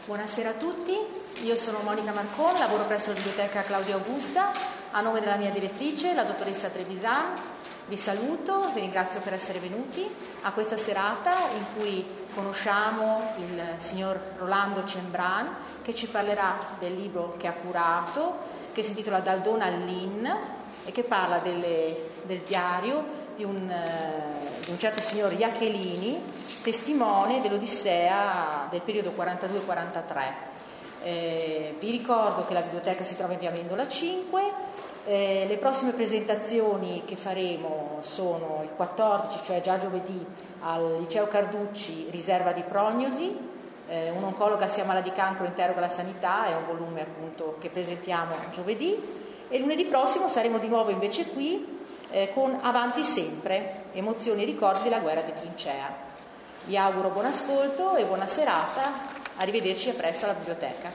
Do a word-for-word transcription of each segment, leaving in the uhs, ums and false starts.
Buonasera a tutti, io sono Monica Marcon, lavoro presso la Biblioteca Claudia Augusta. A nome della mia direttrice, la dottoressa Trevisan, vi saluto, vi ringrazio per essere venuti a questa serata in cui conosciamo il signor Rolando Cembran, che ci parlerà del libro che ha curato, che si intitola Dal Don all'Inn e che parla delle, del diario di un, eh, di un certo signor Iachelini, testimone dell'Odissea del periodo quarantadue quarantatré. Eh, vi ricordo che la biblioteca si trova in via Amendola cinque. Eh, le prossime presentazioni che faremo sono il quattordici, cioè già giovedì, al Liceo Carducci, riserva di prognosi. Eh, un'oncologa si ammala di cancro, interroga la sanità, è un volume appunto che presentiamo giovedì. E lunedì prossimo saremo di nuovo invece qui eh, con Avanti Sempre, emozioni e ricordi della guerra di trincea. Vi auguro buon ascolto e buona serata, arrivederci e presto alla biblioteca.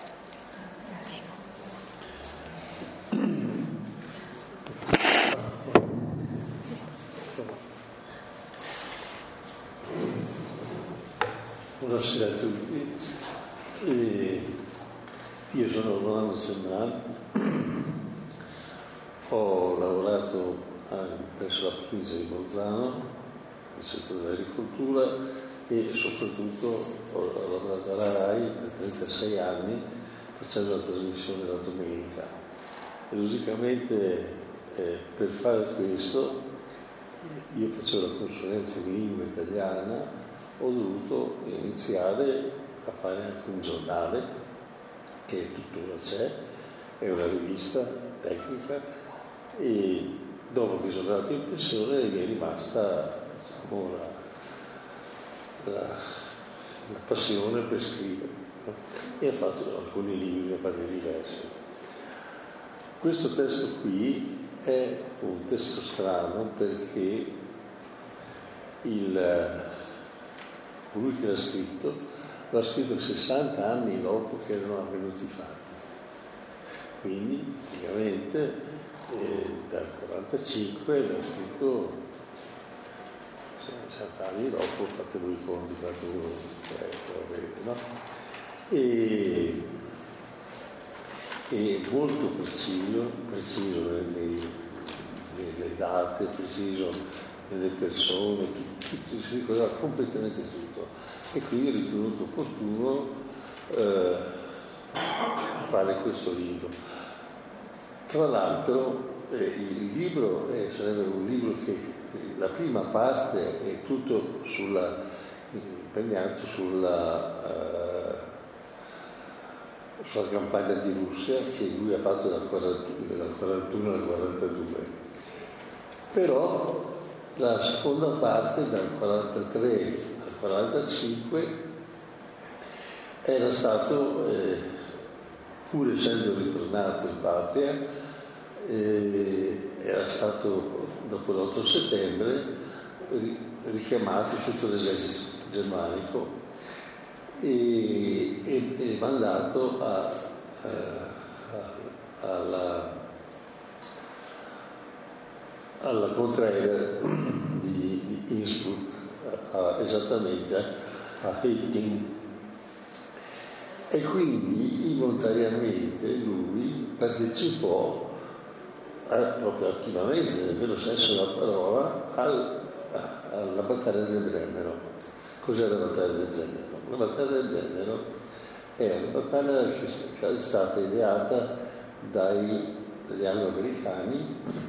Sì, sì. Buonasera a tutti, e io sono Rolando Cembran, ho lavorato presso la provincia di Bolzano nel settore dell'agricoltura e soprattutto ho lavorato alla RAI per trentasei anni facendo la trasmissione la domenica. E logicamente eh, per fare questo io facevo la consulenza di lingua italiana, ho dovuto iniziare a fare anche un giornale che tuttora c'è, è una rivista tecnica, e dopo che sono andato in pensione mi è rimasta, diciamo, la, la, la passione per scrivere, no? E ho fatto alcuni libri, ne ho fatti diversi. Questo testo qui è un testo strano perché il, colui che l'ha scritto l'ha scritto sessanta anni dopo che erano avvenuti i fatti. Quindi, praticamente, eh, dal quarantacinque l'ha scritto sessanta anni dopo, fate voi i conti, fate voi, eh, no? E, e molto preciso, preciso nelle, nelle date, preciso nelle persone, tutto, si ricordava completamente tutto. E quindi ho ritenuto opportuno eh, fare questo libro. Tra l'altro eh, il libro eh, sarebbe un libro che la prima parte è tutto sulla, impegnato sulla, eh, sulla campagna di Russia che lui ha fatto dal quarantuno al quarantadue, però la seconda parte dal quarantatré al quarantacinque era stato, eh, pur essendo ritornato in patria, eh, era stato dopo l'otto settembre richiamato sotto l'esercito germanico e, e, e mandato a, a, alla alla contraerea di, di Innsbruck, a, esattamente a Hitting, e quindi involontariamente lui partecipò a, proprio attivamente, nel vero senso della parola, al, a, alla battaglia del Brennero. Cos'è la battaglia del Brennero? La battaglia del Brennero è una battaglia che è stata ideata dai, dagli anglo-americani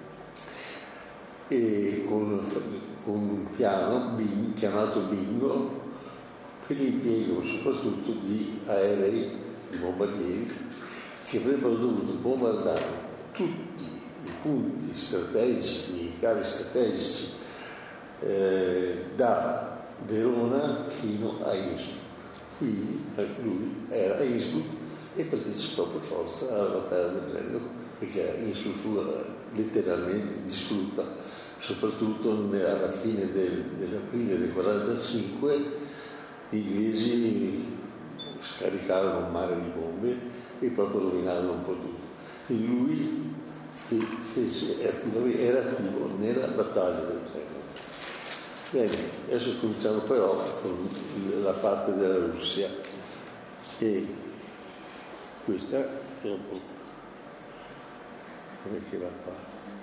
e con, con un piano bing, chiamato Bingo, per l'impiego soprattutto di aerei, di bombardieri, che avrebbero dovuto bombardare tutti i punti strategici, militari strategici, eh, da Verona fino a Innsbruck. Quindi lui era a Innsbruck e partecipò per forza alla battaglia del Brennero, perché Innsbruck fu letteralmente distrutta, soprattutto alla fine del, dell'aprile del quarantacinque. Gli inglesi scaricarono un mare di bombe e proprio rovinarono un po' tutto. E lui fece, era attivo nella battaglia del Brennero. Bene, adesso cominciamo però con la parte della Russia. E questa è un po' come che va qua.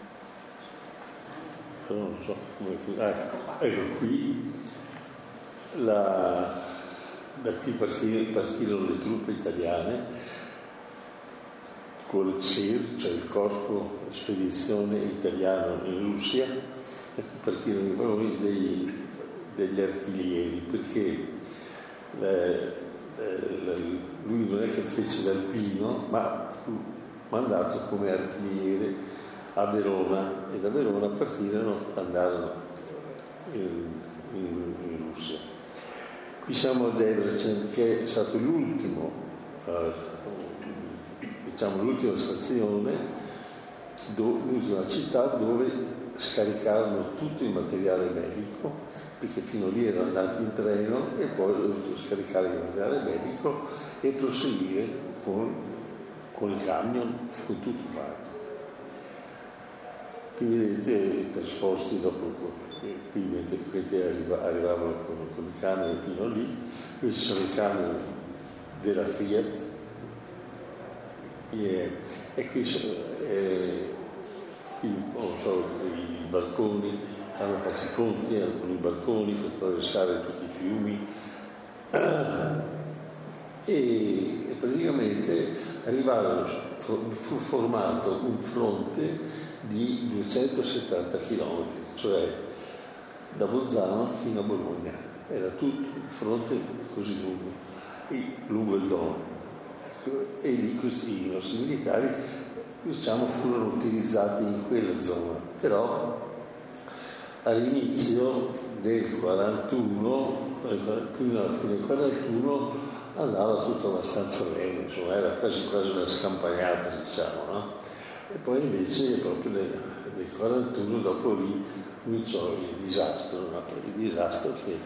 Però non so come. Ah, ecco qui la, da qui partirono le truppe italiane col C I R, cioè il corpo spedizione italiano in Russia, partirono i valori dei, degli artiglieri, perché eh, eh, lui non è che fece l'alpino, ma fu mandato come artigliere a Verona, e da Verona partirono, andarono in, in, in Russia. Qui siamo a Debrecen, che è stato l'ultimo eh, diciamo l'ultima stazione, do, l'ultima città dove scaricarono tutto il materiale medico, perché fino lì erano andati in treno e poi hanno dovuto scaricare il materiale medico e proseguire con, con il camion, con tutto quanto. Qui vedete i trasposti dopo, qui vedete arrivavano con, con i camion fino lì, qui ci sono i camion della Fiat. E, e qui, eh, qui non so, i balconi, hanno fatto i ponti, alcuni balconi per attraversare tutti i fiumi e, e praticamente arrivarono, fu formato un fronte di duecentosettanta chilometri, cioè da Bolzano fino a Bologna, era tutto il fronte così lungo, e lungo il Don. E lì questi nostri militari, diciamo, furono utilizzati in quella zona, però all'inizio del quarantuno, fino alla fine del quarantuno, andava tutto abbastanza bene, insomma era quasi quasi una scampagnata, diciamo, no? E poi invece proprio nel, nel quarantuno, dopo lì cominciò il disastro, no? Il disastro che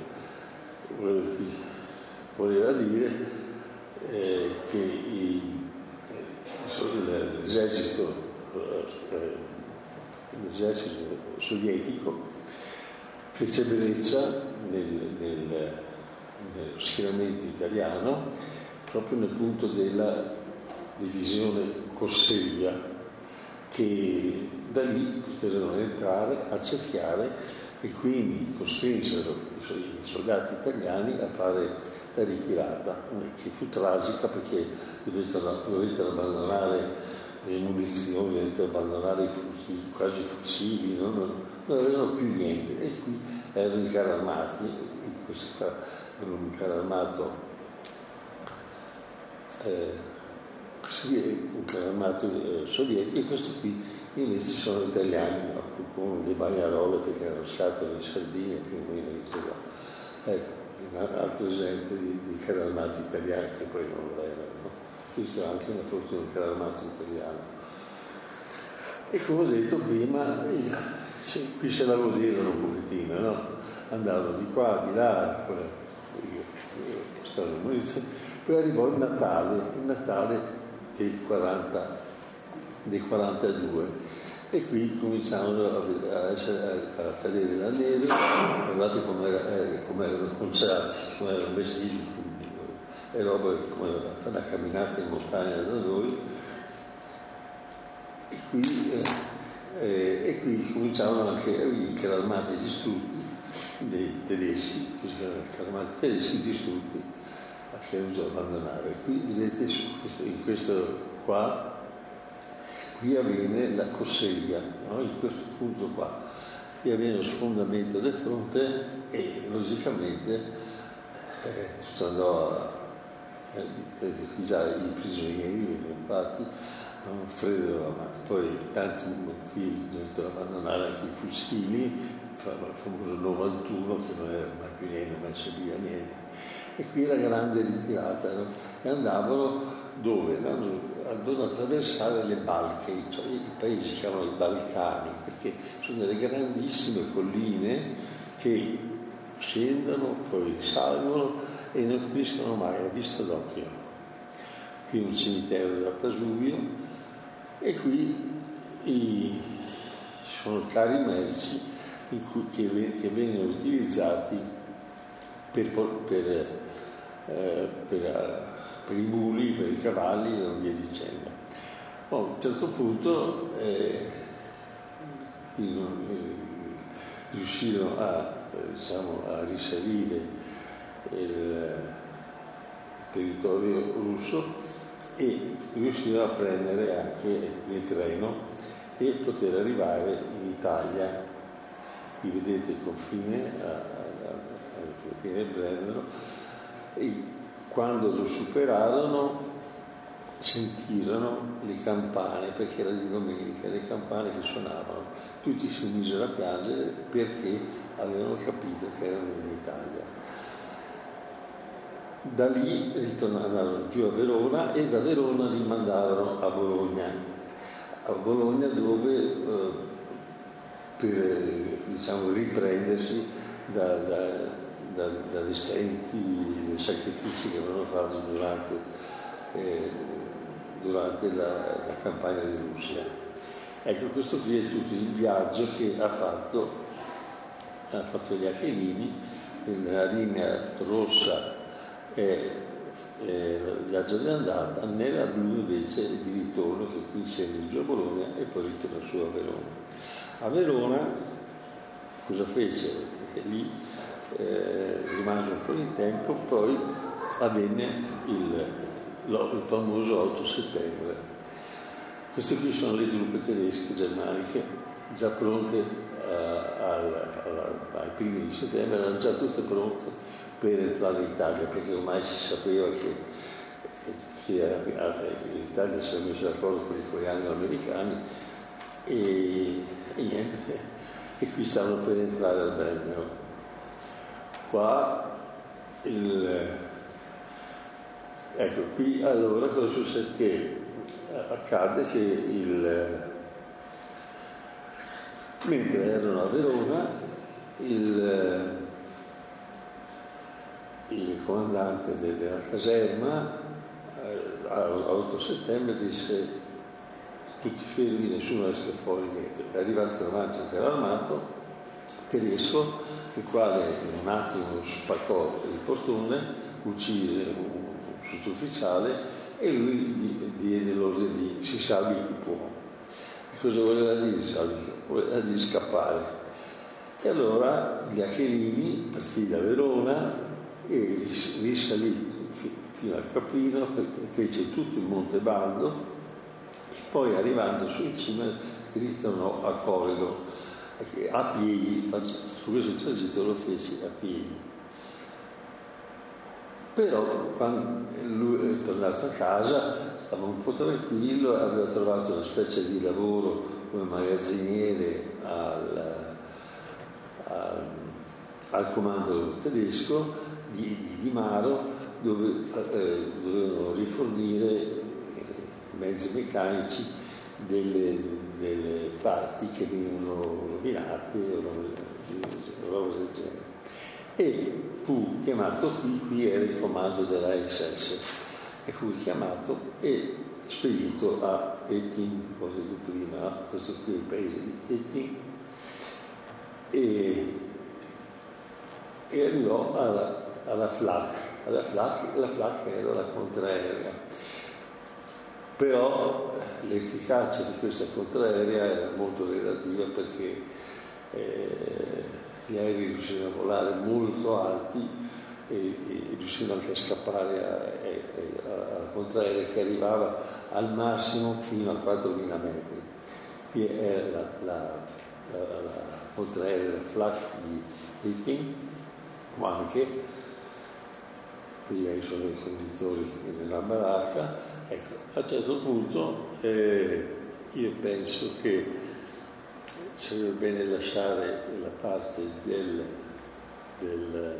voleva dire Eh, che i, eh, l'esercito, eh, l'esercito sovietico fece breccia nel, nel, nello schieramento italiano proprio nel punto della divisione Corsiglia, che da lì poterono entrare, accerchiare e quindi costrinsero i soldati italiani a fare la ritirata, che fu tragica perché dovettero, dovettero abbandonare le munizioni, dovettero abbandonare i fucili, quasi i fucili, non, non avevano più niente. E qui erano i carri armati, questo qua era un carro armato, eh, un carro armato eh, sovietico, e questo qui invece sono italiani, no? Con le bagnarole perché erano scatole in Sardegna, più o meno, ecco. Un altro esempio di, di carri armati italiani che poi non lo erano, no? Questo è anche una foto di un carro armato italiano. E come ho detto prima, eh, sì, qui se la godevano un pochettino, no? Andavano di qua, di là, poi, io, io stavo in munizione. Poi arrivò il Natale, il Natale del, quaranta, del quarantadue. E qui cominciavano a, essere, a cadere la neve, guardate come era, come erano conciati, come erano vestiti, e roba come una camminata in montagna da noi. E qui, eh, eh, e qui cominciavano anche i carri armati distrutti dei tedeschi, così erano carri armati tedeschi distrutti, a che uso abbandonare. Qui vedete questo, in questo qua. Qui avviene la Corsiglia, no? In questo punto qua, qui avviene lo sfondamento del fronte e logicamente eh, tutto andò a rifugiare i prigionieri, venivano fatti, non freddo, ma poi tanti qui dovettero abbandonare anche i fucili, il famoso novantuno che non era mai più niente, non serviva niente. E qui la grande ritirata, no? E andavano dove? Andavano a attraversare le Balche, cioè i paesi si chiamano i Balcani, perché sono delle grandissime colline che scendono, poi salgono e non finiscono mai a vista d'occhio. Qui un cimitero della Pasuvio e qui i, sono carri merci in cui, che, che vengono utilizzati per, per, eh, per per i muli, per i cavalli e via dicendo. Poi, a un certo punto eh, riuscirono a, eh, diciamo, a risalire il territorio russo e riuscirono a prendere anche il treno e poter arrivare in Italia. Qui vedete il confine al confine Brennero, e quando lo superarono sentirono le campane, perché era di domenica, le campane che suonavano, tutti si misero a piangere perché avevano capito che erano in Italia. Da lì ritornarono giù a Verona e da Verona li mandarono a Bologna, a Bologna dove eh, per diciamo, riprendersi da, da, da, dagli stenti sacrifici che avevano fatto durante, eh, durante la, la campagna di Russia. Ecco, questo qui è tutto il viaggio che ha fatto, ha fatto gli Achelini nella linea rossa. È il viaggio di andata, nella blu invece di ritorno, che qui scende giù a Bologna e poi ritorna su a Verona. A Verona cosa fece? Perché lì eh, rimase un po' di tempo, poi avvenne il, il famoso otto settembre. Queste qui sono le truppe tedesche germaniche già pronte eh, al, al, ai primi di settembre, erano già tutte pronte per entrare in Italia, perché ormai si sapeva che, che l'Italia si era messa d'accordo con i coreani americani e, e niente, e qui stavano per entrare al Brennero. Qua il, ecco qui allora cosa succede? Che accade che il, mentre erano a Verona il il comandante della caserma eh, all'otto settembre disse: tutti fermi, nessuno esce fuori niente. È arrivato davanti un carro armato tedesco, il quale in un attimo spaccò il postone, uccise un sottufficiale e lui diede l'ordine di si salvi chi può. Cosa voleva dire salvi? Voleva dire scappare. E allora gli Achelini partì da Verona e risalì fino al Caprino, fece tutto il Monte Baldo e poi arrivando su in cima ritornò a Corido a piedi. Su questo tragitto lo fece a piedi. Però quando lui è tornato a casa stava un po' tranquillo, aveva trovato una specie di lavoro come magazziniere al, al, al comando tedesco Di, di Maro, dove eh, dovevano rifornire mezzi meccanici delle, delle parti che venivano rovinate o roba del genere. E fu chiamato qui, qui era il comando della S S, e fu chiamato e spedito a Ettin, cosa di prima, questo qui è il paese di Ettin, e, e arrivò alla alla Flak, alla Flak, la Flak era la contraerea, però l'efficacia di questa contraerea era molto relativa perché eh, gli aerei riuscivano a volare molto alti e, e riuscivano anche a scappare alla contraerea che arrivava al massimo fino a quattromila metri. Qui era la, la, la, la contraerea, la Flak di Ettin, ma anche sono i conditori della baracca. Ecco, a un certo punto eh, io penso che sarebbe bene lasciare la parte del, del,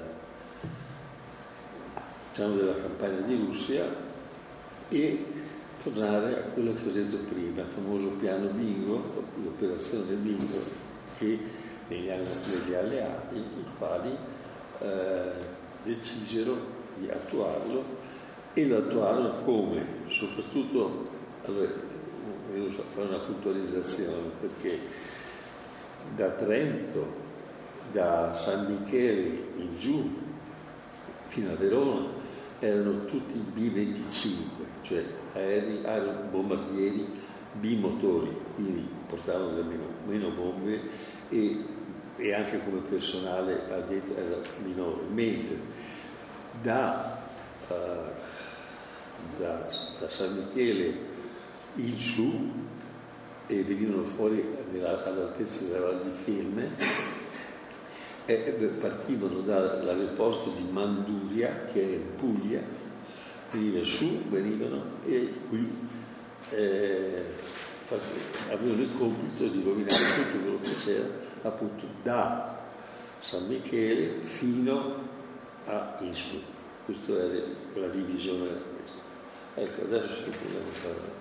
diciamo della campagna di Russia e tornare a quello che ho detto prima, il famoso piano Bingo, l'operazione Bingo, che negli, negli alleati, i quali eh, decisero di attuarlo e lo attuarono come? Soprattutto, allora, io so fare una puntualizzazione, perché da Trento, da San Michele in giù fino a Verona erano tutti B venticinque, cioè aerei, aerei bombardieri bimotori, quindi portavano meno, meno bombe e, e anche come personale addetto era minore, mentre da, uh, da, da San Michele in su e venivano fuori all'altezza della Val di Fiemme e partivano dall'aeroporto di Manduria, che è in Puglia, venivano su, venivano e qui eh, avevano il compito di rovinare tutto quello che c'era appunto da San Michele fino a Innsbruck. Questa era la divisione. Ecco, adesso ci dobbiamo fare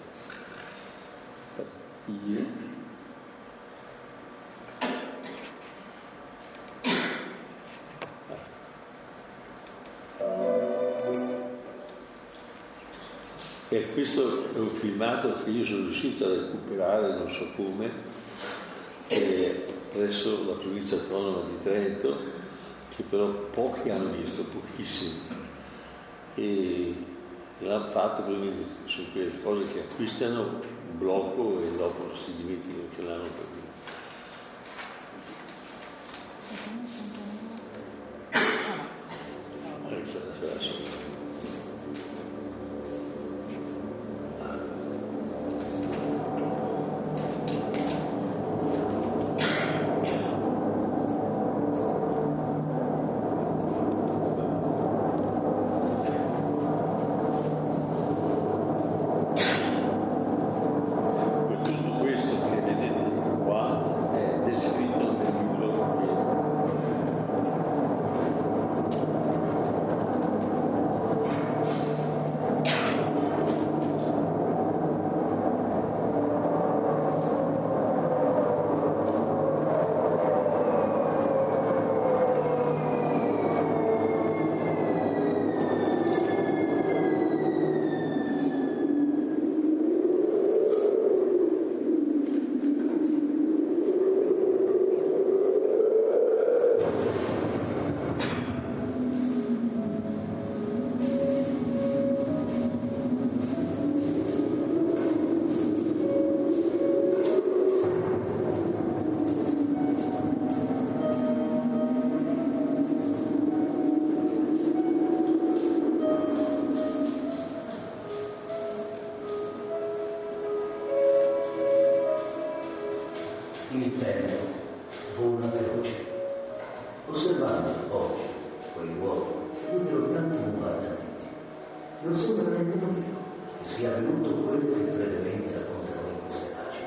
partire. E questo è un filmato che io sono riuscito a recuperare, non so come, eh, presso la provincia autonoma di Trento, che però pochi hanno visto, pochissimi. E l'hanno fatto probabilmente su quelle cose che acquistano un blocco e dopo si dimenticano che l'hanno fatto. Il tempo vola veloce. Osservando oggi quei luoghi che videro tanti bombardamenti, non sembra nemmeno vero che sia avvenuto quello che brevemente racconterò in queste pagine,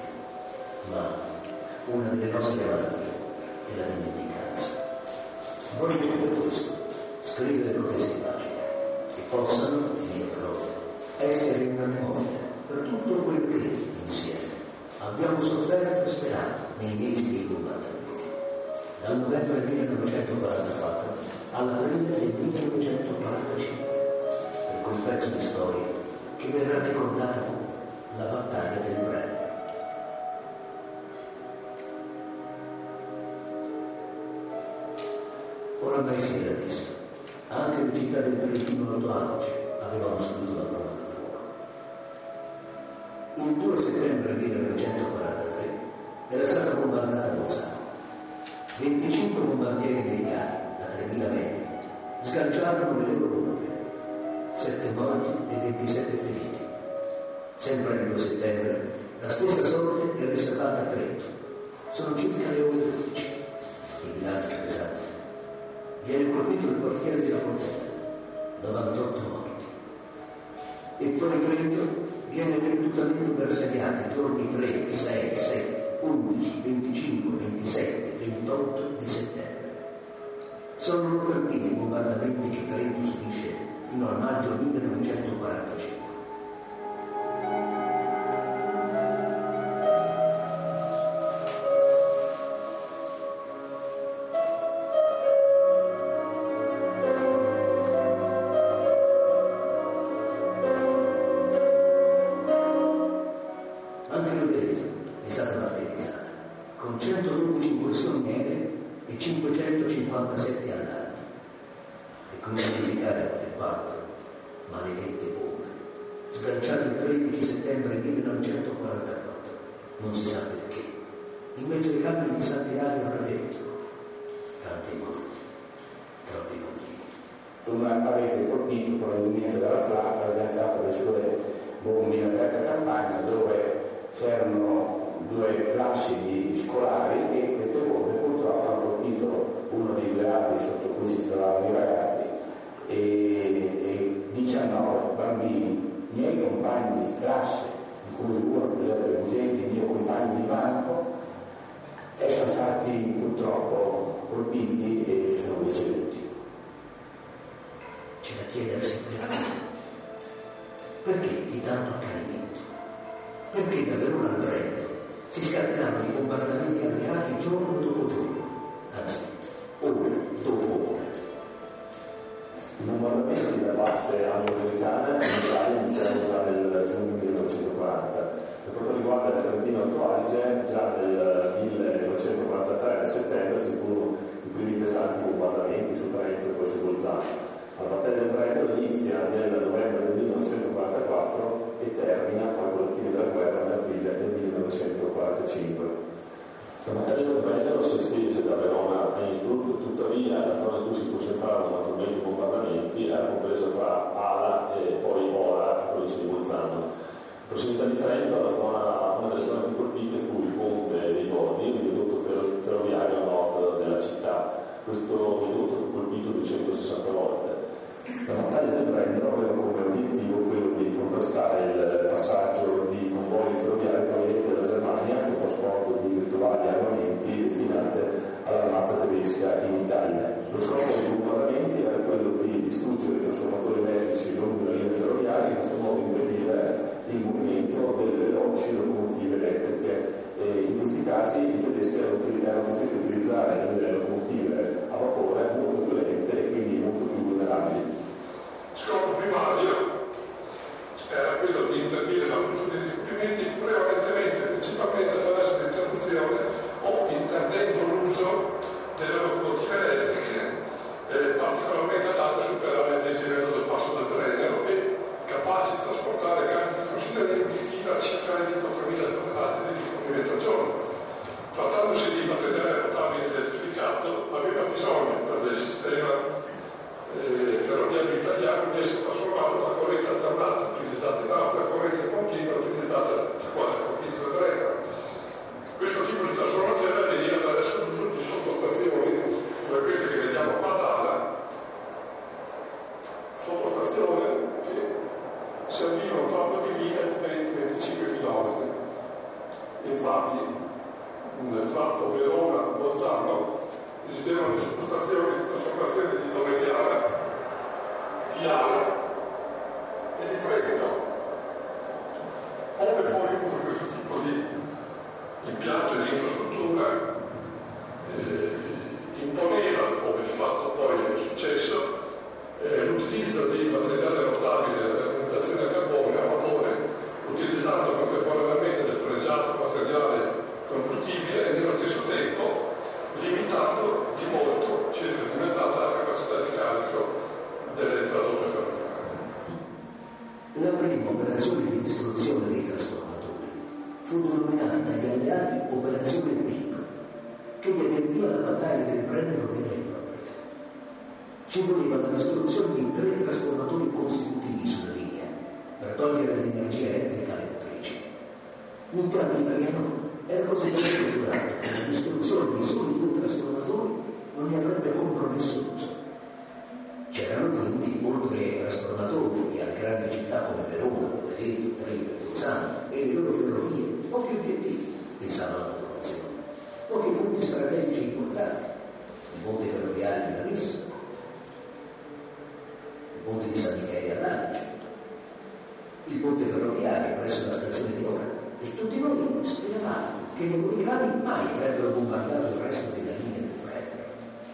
ma una delle nostre malattie è la dimenticanza. Voglio per questo scrivere queste pagine che possano, le mie parole, essere una memoria per tutto quel che insieme abbiamo sofferto e sperato nei mesi dei bombardamenti, dal novembre millenovecentoquarantaquattro all'aprile del millenovecentoquarantacinque, per quel pezzo di storia che verrà ricordata come la battaglia del Brennero. Oramai si era visto, anche le città del Trentino Alto Adige avevano subito la prova del fuoco. Il due settembre millenovecentoquarantatré era stata bombardata Bolzano. venticinque bombardieri americani a tremila metri sganciarono le loro bombe, sette morti e ventisette feriti. Sempre il due settembre la stessa sorte è riservata a Trento. Sono circa le ore dodici. Il bilancio è pesante. Viene colpito il quartiere di La Portella, novantotto morti. E poi Trento viene ripetutamente bersagliata i giorni tre, sei, sette, undici, venticinque, ventisette, ventotto di settembre. Sono continui i bombardamenti che Trento subisce fino al maggio millenovecentoquarantacinque. Anche Rovereto è stata martirizzata, con centododici incursioni aeree e cinquecentocinquantasette allarmi. E come dimenticare quel parto maledette bombe, sganciate il tredici settembre millenovecentoquarantaquattro, non si sa perché, in mezzo ai campi di Sant'Ilario a Ravetto. Tanti morti, troppi bambini. Non avete colpito probabilmente dalla flacca lanciata le sue bombe in aperta campagna, dove c'erano due classi di scolari e queste bombe purtroppo hanno colpito uno dei due alberi sotto cui si trovavano i ragazzi e, e diciannove bambini, miei compagni di classe, di cui uno per esempio il mio compagno di banco, e sono stati purtroppo colpiti e sono deceduti. C'è da chiedersi perché. Perché di tanto accanimento? Perché da Verona al Brennero si scatenavano i bombardamenti alleati giorno dopo giorno, anzi, ora dopo ora. I bombardamenti da parte anglo-americana in Italia iniziarono già nel giugno millenovecentoquaranta. Per quanto riguarda il Trentino Alto Adige, già nel millenovecentoquarantatré, a settembre, si furono i primi pesanti bombardamenti su Trento e poi su Bolzano. La battaglia del Brennero inizia nel novembre del millenovecentoquarantaquattro e termina poi con la fine della guerra nell'aprile del millenovecentoquarantacinque. La battaglia del Brennero si estese da Verona a Innsbruck, tuttavia la zona in cui si concentravano maggiormente i bombardamenti era compresa tra Ala e poi Ora, in provincia di Bolzano. In prossimità di Trento, la zona, una delle zone più colpite fu il Ponte dei Bordi, un viadotto ferroviario a nord della città. Questo viadotto fu colpito duecentosessanta volte. La battaglia del Brennero aveva come obiettivo quello di contrastare il passaggio di convogli ferroviari provenienti dalla Germania con trasporto di virtuali armamenti destinati all'armata tedesca in Italia. Lo scopo dei bombardamenti era quello di distruggere i trasformatori elettrici lungo le linee ferroviarie e in questo modo impedire il movimento delle veloci locomotive elettriche. E in questi casi i tedeschi erano costretti a utilizzare delle locomotive a vapore molto più lente e quindi molto più vulnerabili. Il scopo primario era quello di intervenire la funzione degli scomprimenti prevalentemente, principalmente attraverso l'interruzione o intendendo l'uso delle locomotive elettriche eh, particolarmente adatte a superare il desiderio del passo del Brennero e capaci di trasportare carichi considerevoli fino a circa ventiquattromila tonnellate di rifornimento al giorno. Trattandosi di materiale potabile elettrificato, aveva bisogno per il sistema eh, ferroviario italiano di essere trasformato da corrente alternata utilizzata in acqua e corrente continua utilizzata di quale profilo del Brennero. Questo tipo di trasformazione avveniva attraverso l'uso di sottostazioni come queste che vediamo qua ad Ala, sottostazione che serviva un tratto di linea di venti venticinque chilometri. Infatti, nel tratto Verona-Bolzano esistevano le sottostazioni di trasformazione di Torreggiara, di Ala e di Trento. Come poi uso questo tipo di impianto e di infrastruttura eh, imponeva, come di fatto poi è successo, eh, l'utilizzo di materiale rotabile per alimentazione a carbone a vapore, utilizzando contemporaneamente del pregiato materiale combustibile e nello stesso tempo limitato di molto, circa dimezzata la capacità di carico delle tradotte ferroviarie. La prima operazione di distruzione dei trasformatori fu denominata dagli alleati Operazione Picco, che diede il via alla battaglia del Brennero vera e propria. Ci voleva la distruzione di tre trasformatori consecutivi sulla linea per togliere l'energia elettrica alle motrici. L'impianto italiano era così ben strutturato che la distruzione di soli due trasformatori non ne avrebbe compromesso l'uso. C'erano quindi, oltre ai trasformatori e alle grandi città come Verona, Rovereto, Trento e Bolzano e le loro ferrovie, pochi obiettivi, pensava la popolazione, pochi punti strategici importanti, i ponti ferroviari di Lamessa, il ponte di San Michele all'Adige, il ponte ferroviario presso la stazione di Ora, e tutti noi speravamo che gli americani mai avrebbero bombardato il resto della linea del Brennero.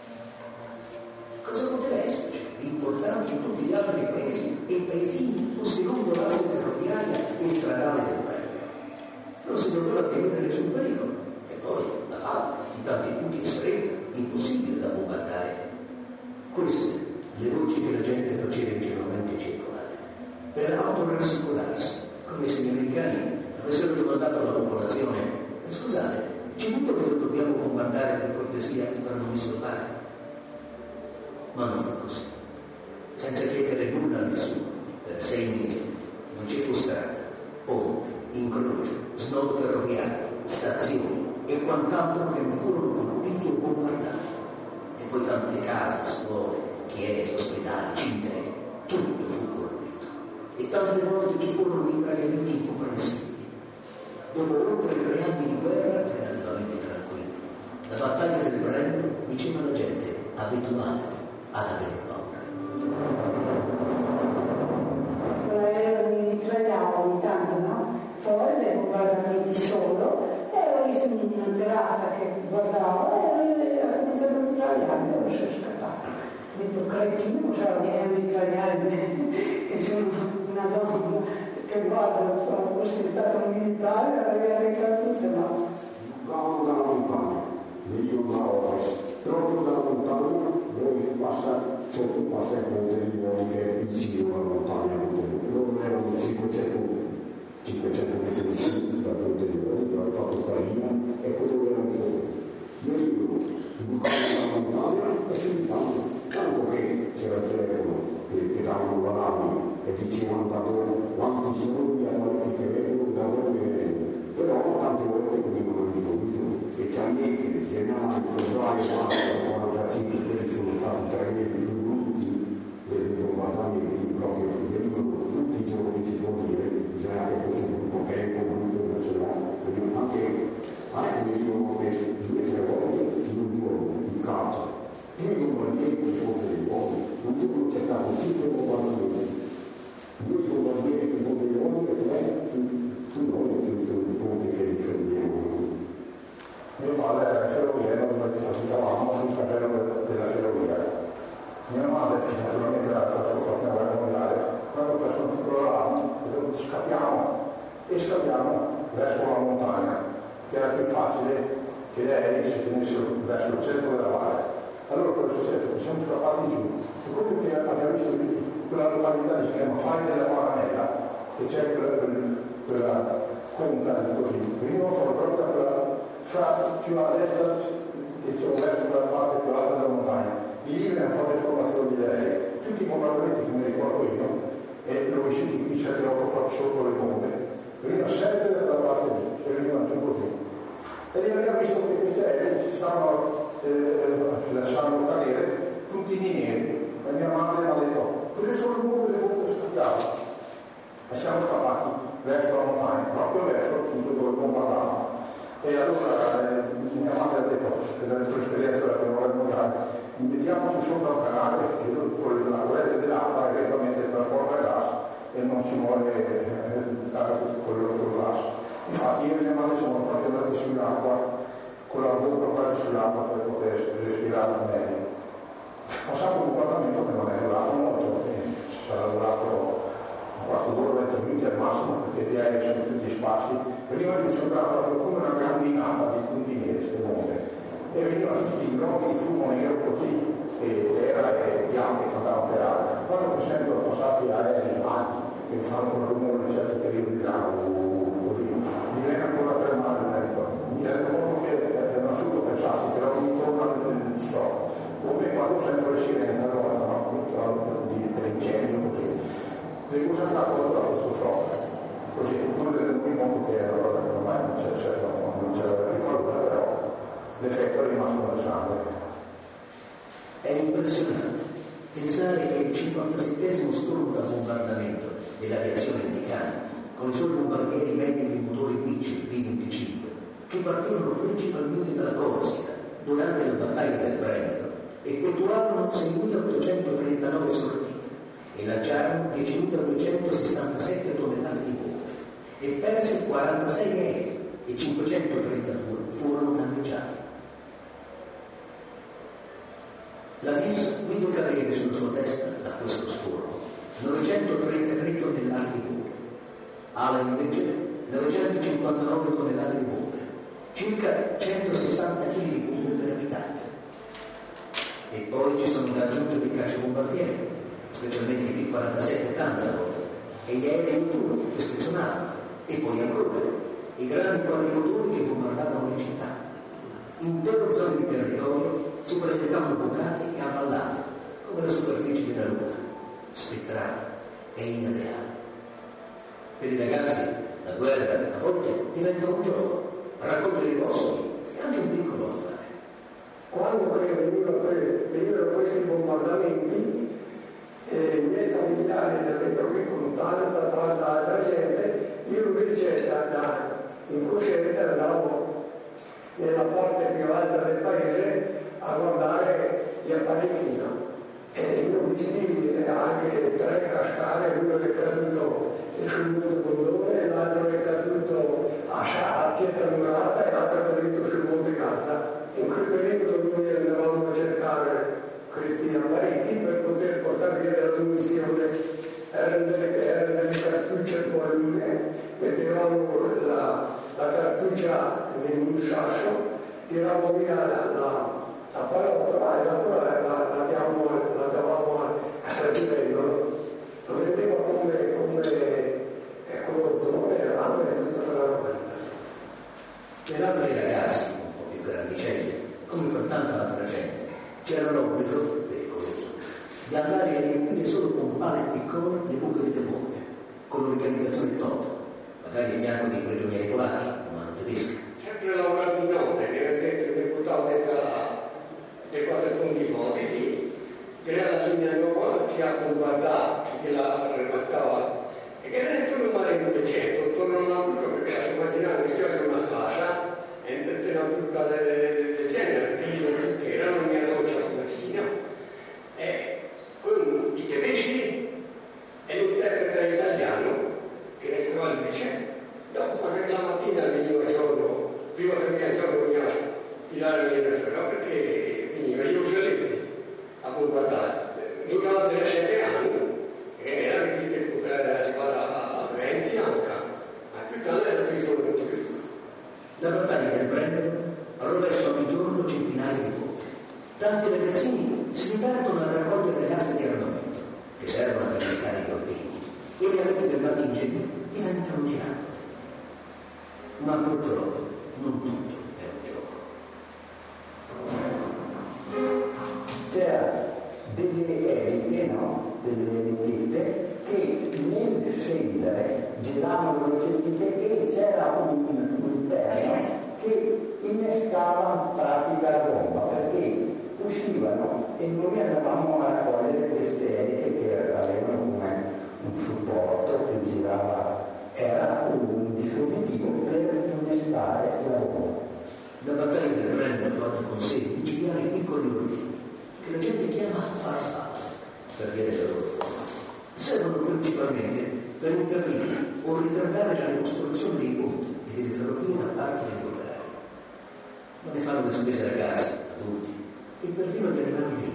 Cosa poteva esserci di importante in tutti gli altri paesi e paesini posti lungo l'asse ferroviaria e stradale del Brennero? Non si doveva temere nessun pericolo, e poi la valle di tanti punti in stretta, impossibile da bombardare. Queste le voci che la gente faceva ingenuamente circolare. per autorassicurarsi, come se gli americani avessero domandato alla popolazione: scusate, ci dite che lo dobbiamo bombardare per cortesia per non disturbare? Ma non fu così. Senza chiedere nulla a nessuno, per sei mesi non ci fu strada, ponte, incrocio, snodo ferroviario, stazioni e quant'altro che non furono colpiti o bombardati. E poi tante case, scuole, chiese, ospedali, cimiteri, tutto fu colpito. E tante volte ci furono mitragliamenti incomprensibili. Dopo oltre tre anni di guerra, relativamente tranquilli, la battaglia del Brennero diceva alla gente: abituatevi ad avere paura. L'aereo mi mitragliava ogni tanto, no? Fuori dai bombardamenti solo, e ero lì su una terrazza che guardavo e ha cominciato a mitragliare, e ero scappata. Ho detto: cretino, non so, vieni a mitragliare me, che sono una donna che guarda, insomma, fosse stato un militare, avrei arrecato tutto, no? Giocavano dalla montagna, venivano da ovest, proprio dalla montagna dove passa, sotto passa il ponte di Mori che è vicino alla montagna, loro erano cinquecento metri vicini dal ponte di Mori, dove hanno fatto farina e poi dove erano sotto. Venivano, si bucavano dalla montagna e si bucavano, tanto che c'era il telefono che, che davano banani e dicevano da loro quanti soldi hanno che vengono da dove vengono. Però tante volte venivano all'improvviso, specialmente il gennaio, febbraio, marzo, quarantacinque, quelli sono stati tre mesi più brutti dei bombardamenti, proprio venivano tutti i giorni, si può dire, bisogna che fosse un brutto tempo, brutto, invece no, venivano anche, anche venivano anche due o tre volte in un giorno, in caccia, due bombardieri per ponte dei Mori, un giorno c'è stato cinque bombardamenti, due bombardieri sul ponte dei Mori e tre su noi, sul ponte che difendiamo. Mio padre era ferroviere, noi abitavamo sul casello della ferrovia. Mia madre, che naturalmente era la scorsa prima guerra mondiale, quando perso un piccolo ramo, scappiamo e scappiamo verso la montagna, che era più facile che gli aerei si tenessero verso il centro della valle. Allora cosa è successo? Siamo scappati giù. E come che abbiamo visto quella località che si chiama Fai della Maranella, che c'è quella, quella conca così, venivano fuori proprio da quella fra più a destra che c'è verso quella parte più alta della montagna. Di lì abbiamo fatto informazioni di lei, tutti i bombardamenti che mi ricordo io, e l'ho vissuto qui sette otto proprio sotto le bombe, venivano sempre da quella parte lì, e venivano giù così. E lì abbiamo visto che questi aerei si stavano eh, lasciando cadere puntini neri, e mia madre mi ha detto: quelle sono le bombe, le bombe scattate. E siamo scappati verso la montagna, proprio verso appunto dove bombardavano. E allora eh, mia madre ha detto, dalla tua esperienza della prima guerra mondiale, mettiamoci sopra un canale, che con la corrente dell'acqua eventualmente trasporta il gas e non si muore eh, da quello del gas. Infatti io e mia madre siamo proprio andati sull'acqua, con la bocca quasi sull'acqua per poter respirare meglio. Passato un bombardamento che non è durato molto, sarà durato un quarto d'ora, venti minuti al massimo, perché gli aerei sono tutti sparsi. Veniva giù, sembrava proprio come una grandinata di punti neri, queste bombe. E veniva su sti grandi di fumo nero così, e era e bianche che andavano per aria. Quando si sentono passati aerei alti, che fanno un rumore in certi periodi di anno, così, mi viene ancora a tremare il mento. Mi rendo conto che erano subito pensati, però mi torna il so. Come quando sento le sirene, allora, no, di incendio così. E cosa è andato da questo shock? Così, uno delle due mondo che allora ormai non c'è, non c'è la ricorda, però l'effetto è rimasto nel sangue. È impressionante pensare che il cinquantasettesimo stormo da bombardamento dell'aviazione americana, con i suoi bombardieri medi di motori Mitchell B venticinque, che partivano principalmente dalla Corsica durante la battaglia del Brennero, effettuarono seimilaottocentotrentanove sortite e lanciarono diecimiladuecentosessantasette tonnellate di bombe e perse quarantasei aerei e cinquecentotrentadue furono danneggiati. La V I S vide cadere sulla sua testa da questo stormo novecentotrentatré tonnellate di bombe, Ala invece novecentocinquantanove tonnellate di bombe, circa centosessanta chili di bombe per abitante. E poi ci sono da aggiungere i cacciabombardieri, specialmente i P quarantasette Thunderbolt, e gli aerei notturni che spezionavano, e poi ancora i grandi quadrimotori che bombardavano le città. Intere zone di territorio si presentavano bucate e avvallate, come la superficie della luna, spettrali e irreali. Per i ragazzi la guerra a volte diventa un gioco, raccogliere i boschi è anche un piccolo affare. Quando venivano questi bombardamenti, eh, i miei familiari mi hanno detto che con tanta, tanta altra gente, io invece da, da incosciente andavo nella parte più alta del paese a guardare gli apparecchi, no? E io ho visti anche tre cascare, uno che è caduto sul Monte Bondone, l'altro che è caduto a, a Pietra Murata e l'altro è caduto sul Monte Gaza. In quel periodo noi andavamo a cercare questi apparecchi per poter portare via della munizione. Erano delle, erano delle cartucce a volume, mettevamo la, la cartuccia in un sasso, tiravamo via la, la la palottola e dopo la, la, la, diamo, la davamo a stragivello. Lo vedeva come, come, eh, come ottone, rame e tutta quella roba. Nell'altro dei ragazzi, un po' più grandicelli, come per tanta altra gente, c'era l'obbligo pericoloso di andare a riempire solo con pale piccole le buche delle bombe, con l'organizzazione Toto, magari a fianco dei prigionieri polacchi o mano tedesca. Sempre lavorare di notte, mi ha detto il deputato della le quattro punti mobili, crea la linea nuova che ha bombardato, che la remattava, e che era intorno al mare novecento, torno a un anno, perché la sua mattina questione di una fascia, e per una piccola del genere, perché erano mia doccia la mattina, e con i tedeschi e l'interprete italiano, che ne trovava invece, dopo che la mattina veniva giorno, prima che veniva giorno veniva a filare le ferro, perché veniva gli uccelletti a bombardare. Giocava delle sette anni, e era che poteva arrivare a venti anche, ma più tardi era più giorno di più. La battaglia del Brennero rovescia ogni giorno centinaia di bombe. Tanti ragazzini si divertono a raccogliere le aste di armamento che servono a dimenticare gli ordigni, e le avete del marchingegno diventano girandole. Ma purtroppo non tutto è un gioco. C'era delle eliche, no? Delle elichette che nel scendere giravano velocemente e c'era un, un terno che innescava in pratica la bomba, perché uscivano e noi andavamo a raccogliere queste eliche che avevano come un supporto che girava, era un dispositivo per innescare la bomba. La battaglia del Brennero porta con sé micidiali piccoli ordini che la gente chiama farfalle per via della loro forma. Servono principalmente per interdire o ritardare la ricostruzione dei ponti e delle ferrovie da parte degli operai. Ma ne fanno le spese ragazzi, adulti e perfino gli animali dei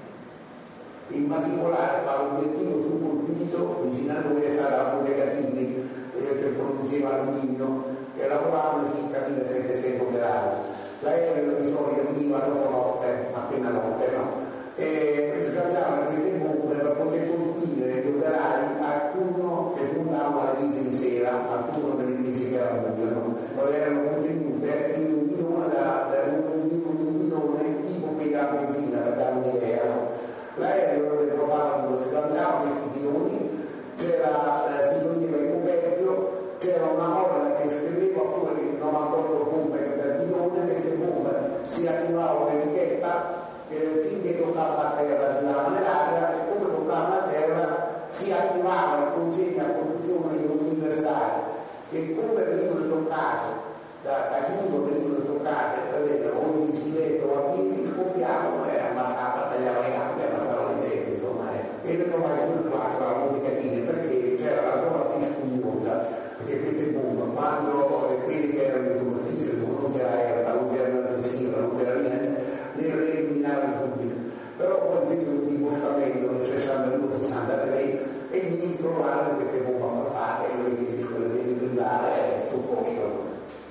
campi. In particolare a un obiettivo più colpito vicino a noi sarà Montecatini, eh, che produceva alluminio, che lavoravano circa millesettecento gradi. L'aereo di solito veniva dopo notte, appena notte, no? E sganciavano queste bombe per poter colpire gli operai a turno che smontavano alle divise di sera, a turno delle divise che erano buio, poi erano contenute in un bidone da, da un, un bidone tipo qui da benzina, per dare un'idea, no? L'aereo le trovavano, sganciavano questi bidoni, c'era, eh, si toglieva il coperchio, c'era una molla che scriveva fuori novantotto bombe per bidone, queste bombe si attivava un'etichetta che finché toccava la terra girava nell'aria e come toccava la terra si attivava il concetto a conduzione universale che come venivano toccate da, da chiunque venivano toccate o in bicicletta o a piedi scoppiavano e ammazzava, tagliava le gambe, ammazzava le gente, insomma, eh. E le trovai sul quarto a Montecatini perché c'era la zona più spugnosa, perché queste bombe quando eh, quelli che erano in superficie dove non c'era erba, non c'era l'adesiva, non c'era niente, le eliminavano subito. Però poi fecero un dimostramento nel sessantadue sessantatré e gli trovarono queste bombe farfalle e le chiesi quelle di brillare sul posto.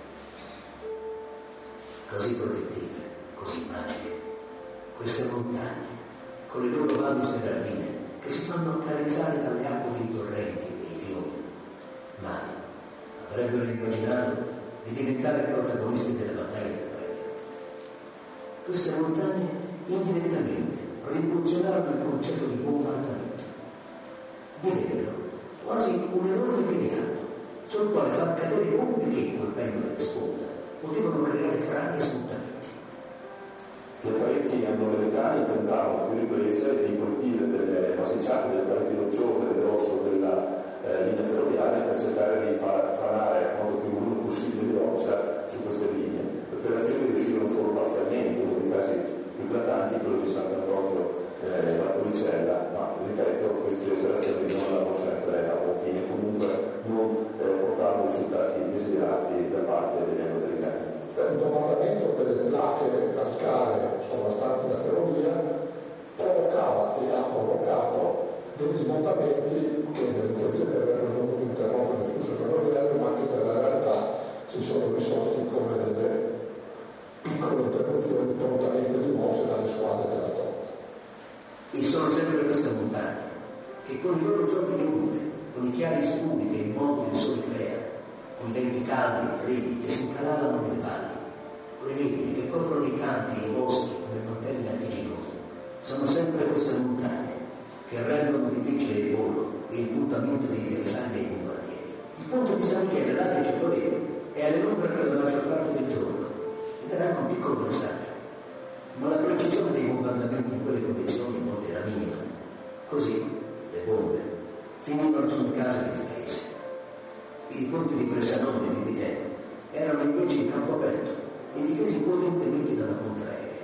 Così protettive, così magiche, queste montagne, con le loro valli smeraldine che si fanno accarezzare dalle acque dei torrenti e dei avrebbero immaginato di diventare protagonisti della battaglia del Brennero. Queste montagne indirettamente rivoluzionarono il concetto di bombardamento. Divennero quasi un enorme piano sul quale far cadere bombe che, colpendo le sponde, potevano creare frane e smottamenti. Gli apparecchi anglo-americani tentavano più riprese di colpire delle massicciate, delle pareti rocciose del dorso della eh, linea ferroviaria per cercare di far franare in modo più lungo possibile di roccia su queste linee. Le operazioni riuscirono solo parzialmente, uno dei casi più eclatanti, quello di Sant'Ambrogio eh, la Policella, ma ripeto, queste operazioni non andavano sempre a buon fine, comunque non eh, portavano risultati desiderati da parte degli anglo-americani. Il bombardamento delle placche calcaree sovrastanti la ferrovia provocava e ha provocato degli smontamenti che nell'intenzione avrebbero dovuto interrompere il flusso ferroviario, ma che nella realtà si sono risolti come delle piccole interruzioni prontamente rimosse dalle squadre della T O T. E sono sempre queste montagne che con i loro giochi di ombre, con i chiari scuri che il mondo del sole crea, con i venti caldi e freddi che si incalavano nelle valli, con le nebbie che coprono i campi e i boschi come mantelli antiginosi, sono sempre queste montagne che rendono difficile il volo e il puntamento dei bersagli e i bombardieri. Il ponte di San Michele là che ci voleva è all'ombra per la maggior parte del giorno ed era anche un piccolo bersaglio, ma la precisione dei bombardamenti in quelle condizioni era minima. Così le bombe finivano sulle case del paese. I ponti di Bressanone e di Viterbo erano invece in campo aperto e difesi potentemente dalla ponte aerea.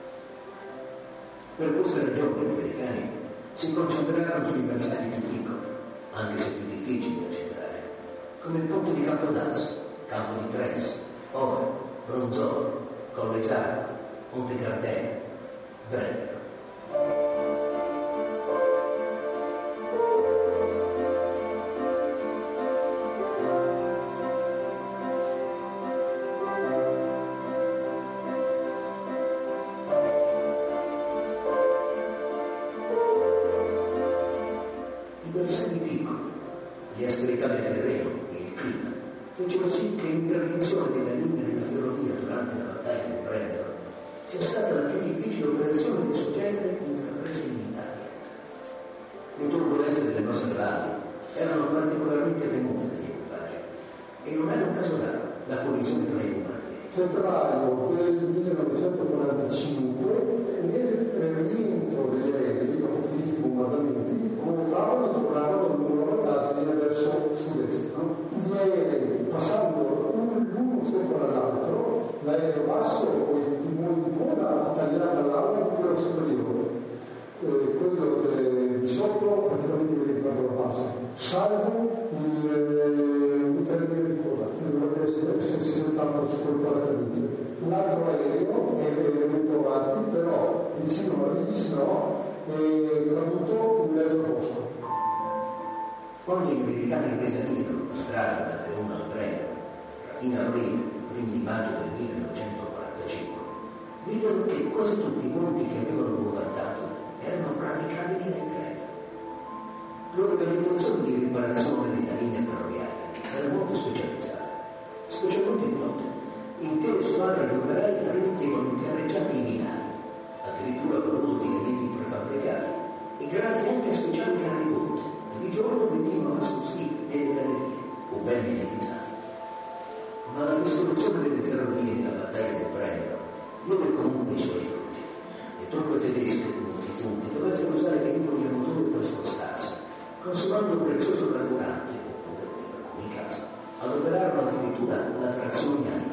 Per questa ragione gli americani si concentrarono sui bersagli più piccoli, anche se più difficili da centrare, come il ponte di Campodazzo, Campo di Tres, Oro, Bronzolo, Colle Isarco, Ponte Cardeno, Brennero. I bersagli piccoli, le asperità del terreno e il clima fecero sì che l'interdizione della linea della ferrovia durante la battaglia del Brennero sia stata la più difficile operazione del suo genere intrapresa in Italia. Le turbolenze delle nostre valli erano particolarmente temute dagli equipaggi e non era un caso raro la collisione tra i bombardieri. Febbraio del millenovecentoquarantacinque, nel rientro degli aerei dopo finiti i bombardamenti, ruotavano e tornavano lungo la Lazio verso sud-est. No? Gli aerei passando l'uno sopra l'altro, l'aereo basso o il timone di coda tagliava l'ala di quello superiore, eh, quello de, di sotto praticamente veniva la base, salvo il, il termine di coda, che dovrebbe essere sestato su quel paracadute. L'altro aereo è venuto avanti, però vicino a Ris, no, è caduto in mezzo al bosco. Quando gli americani risalirono la strada da Verona al Brennero, fino a Rim, i primi di maggio del millenovecentoquarantacinque, videro che quasi tutti i ponti che avevano bombardato erano praticabili dai treni. L'organizzazione di riparazione della linea ferroviaria era molto specializzata, specialmente di notte. Intere squadre di operai rimettevano carreggiati i binari, addirittura con l'uso di elementi prefabbricati, e grazie anche a speciali carri ponte, che di giorno venivano nascosti nelle gallerie o ben minimizzati. Ma la distruzione delle ferrovie nella battaglia del Brennero diede comunque i suoi frutti, e truppe tedesche con molti punti dovettero usare veicoli a motore per spostarsi, consumando prezioso carburante, oppure, in alcuni casi, adoperarono addirittura la trazione animale.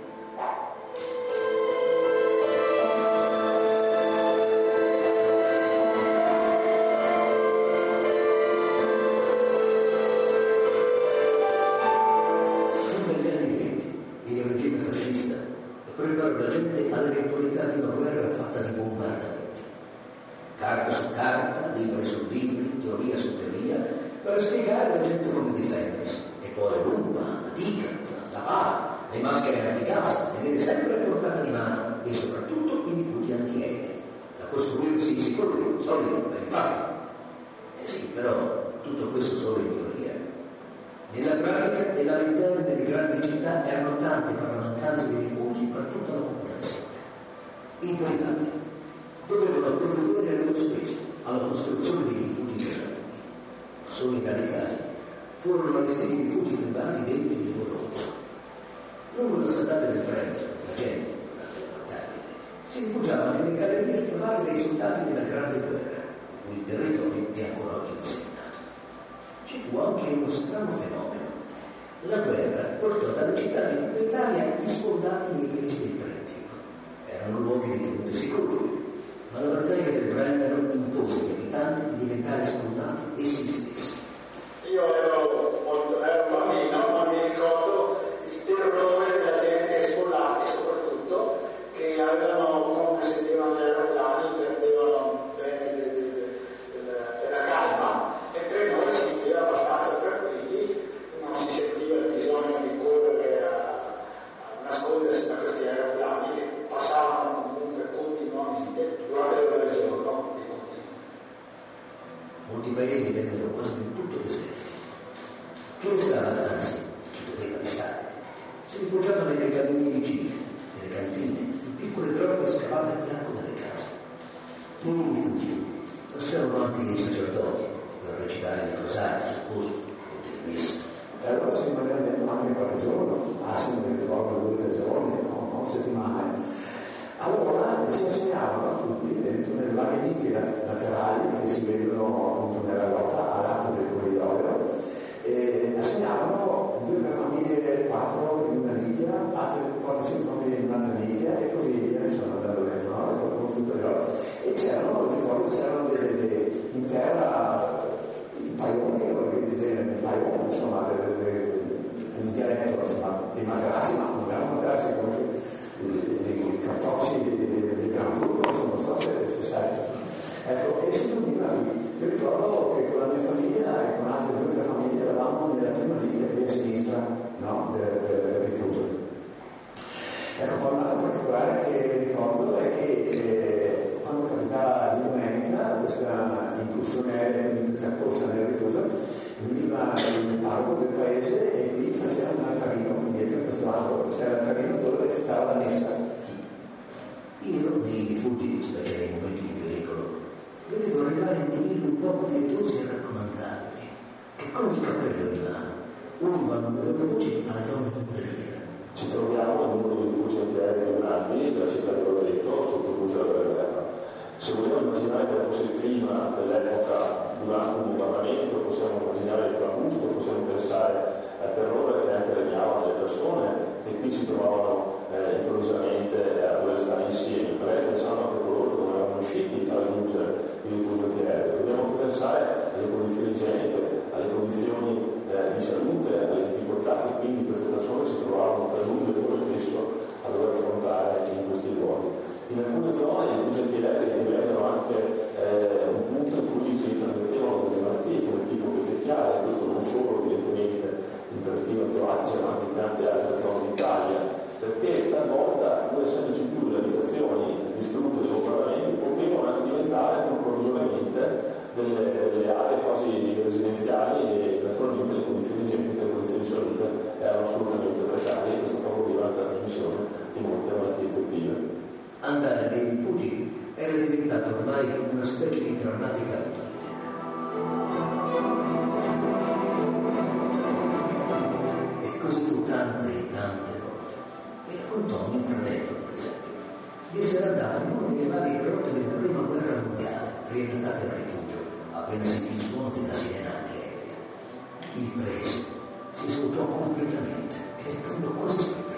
La gente all'eventualità di una guerra fatta di bombardamenti. Carta su carta, libri su libri, teoria su teoria, per spiegare alla gente come difendersi. E poi rumba, la ticat, la pala, le maschere antigas, tenere sempre a portata di mano e soprattutto i rifugi antiaerei, da costruirsi sicuri, solidi, ben fatti. Eh sì, però tutto questo solo in teoria. Nella pratica e all'interno delle grandi città erano tante per la mancanza di rifugi per tutta la popolazione. I privati dovevano provvedere allo speso, alla costruzione di rifugi gratuiti. Ma solo in tali casi furono allestiti rifugi privati degni di loro uso. Lungo la stradale del Brennero, la gente, durante le battaglie, si rifugiava nelle gallerie stradali dei soldati della Grande Guerra, di cui il territorio è ancora oggi insegnato. Ci fu anche uno strano fenomeno. La guerra portò dalle città di tutta Italia gli sfondati nei paesi del Trentino. Erano luoghi ritenuti sicuri, ma la battaglia del Brennero impose agli abitanti di diventare sfondati essi stessi. Io ero, molto, ero bambino, ma mi ricordo il terrore della gente, sfollati soprattutto, che avevano, come sentivano gli aeroplani, perdevano bene de, de, de, de, della calma, mentre noi si sentiva abbastanza tranquilli, non si sentiva il bisogno di correre a, a nascondersi da questi aeroplani che passavano comunque continuamente durante le ore del giorno di continuo. Molti paesi divennero quasi del tutto deserti. Chi restava, anzi, chi doveva restare, si rifugiava nelle gallerie vicine, nelle cantine, in piccole grotte scavate a fianco delle case. Nei rifugi passarono anche i sacerdoti per recitare il rosario sul posto o delle messe. E allora si rimaneva dentro anche qualche giorno, massimo mi ricordo due o tre giorni, no, non settimane. Allora ci insegnavano a tutti dentro nelle varie nicchie laterali che si vedono appunto nella lotta a lato del corridoio, e assegnavano due per famiglie, quattro in una nicchia, altre quattro cinque famiglie in un'altra nicchia, e così via, insomma, andando dentro, no? Con superiore. E c'erano, ricordo, c'erano delle, delle in terra i paioni, o che disegno, il paione, insomma, un dialetto, insomma, dei materassi, ma non erano materassi come dei cartocci di Gran Turco, non so se, se sai. Ecco, e si dormiva lì. Io ricordo che con la mia famiglia e con altre due o tre famiglie eravamo nella prima nicchia qui a sinistra, no, del, del, del rifugio. Ecco, poi un altro particolare che ricordo è che eh, quando capitava di domenica questa incursione, questa corsa nel rifugio, veniva nel parco del paese e qui faceva un altarino, quindi dietro questo angolo c'era l'altarino dove stava la messa. Io nei rifugi, specie nei momenti di pericolo, vedevo arrivare individui un po' pietosi e raccomandarmi che con il cappello in mano urlano le loro voci alle donne di preghiera. Ci troviamo in uno dei rifugi antiaerei grandi della città di Rovereto, sotto Bugia della Guerra. Se vogliamo immaginare che fosse il clima dell'epoca durante un bombardamento, possiamo immaginare il frabusto, possiamo pensare al terrore che anche regnava nelle persone che qui si trovavano eh, improvvisamente a dover stare insieme. Magari pensavano anche coloro che non erano riusciti a raggiungere il rifugio antiaereo. Dobbiamo pensare alle condizioni igieniche, alle condizioni eh, di salute, alle difficoltà che quindi queste persone si trovavano per lunghe ore spesso a dover affrontare in questi luoghi. In alcune zone i rifugi antiaerei divennero anche eh, un punto in cui si trasmettevano delle malattie come il tifo petechiale, questo non solo evidentemente in Trentino Alto Adige, ma anche in tante altre zone d'Italia, perché talvolta, non essendoci più le abitazioni distrutte dai bombardamenti, potevano anche diventare conclusivamente delle, delle aree quasi residenziali e naturalmente le condizioni igieniche e le condizioni di salute erano assolutamente precarie e questo favoriva anche la trasmissione di molte malattie infettive. Andare nei rifugi era diventato ormai una specie di drammatica abitudine. E così fu tante e tante volte. Mi raccontò mio fratello, per esempio, di essere andato in una delle varie grotte della prima guerra mondiale, rientrate al rifugio, appena sentì il suono della sirena antiaerea. Il paese si svuotò completamente, diventando quasi spettrale.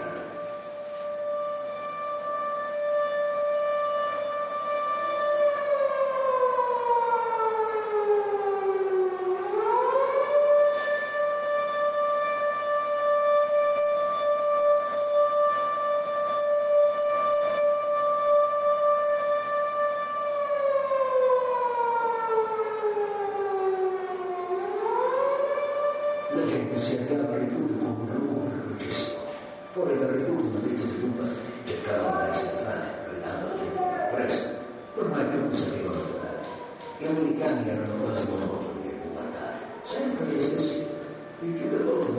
La gente si andava al rifugio con una lunga processione. Fuori dal rifugio un addetto di lupa cercava di andarsi a fare, gridando alla gente di far presto. Ormai tutti sapevano giocare. Gli americani erano quasi monotoni nel bombardare, sempre gli stessi. Il più delle volte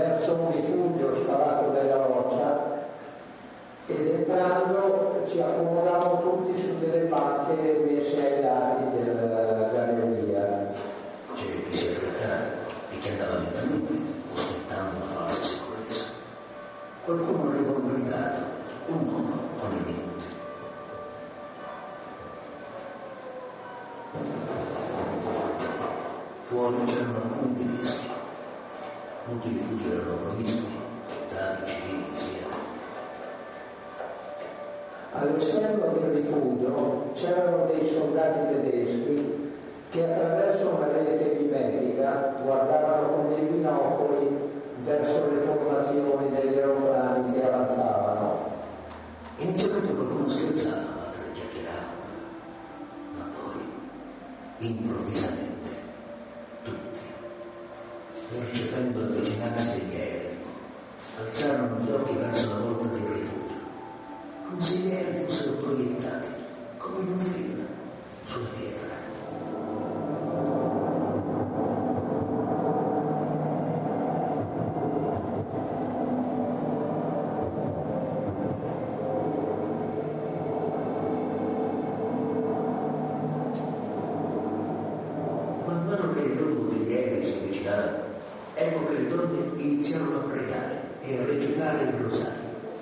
verso un rifugio scavato nella roccia ed entrando ci accomodavamo tutti su delle banche messe ai lati della galleria. C'era chi si affrettava e che andava lentamente, ostentando una falsa sicurezza. Qualcuno aveva gridato, un uomo ogni minuto. Fuori c'erano alcuni tedeschi. Molti rifugi erano promiscui, soldati, civili, sia. All'esterno del rifugio c'erano dei soldati tedeschi che attraverso una rete mimetica guardavano con dei binocoli verso le formazioni degli aeroplani che avanzavano. Inizialmente qualcuno scherzava, altri chiacchieravano, ma poi, improvvisamente, tutti, percependo l'avvicinarsi degli aerei, alzarono gli occhi verso la volta del rifugio, come se gli aerei fossero proiettati, come in un film, sulla pietra. Man mano che il gruppo degli aerei si avvicinava, ecco che le donne iniziarono a pregare e a recitare il rosario.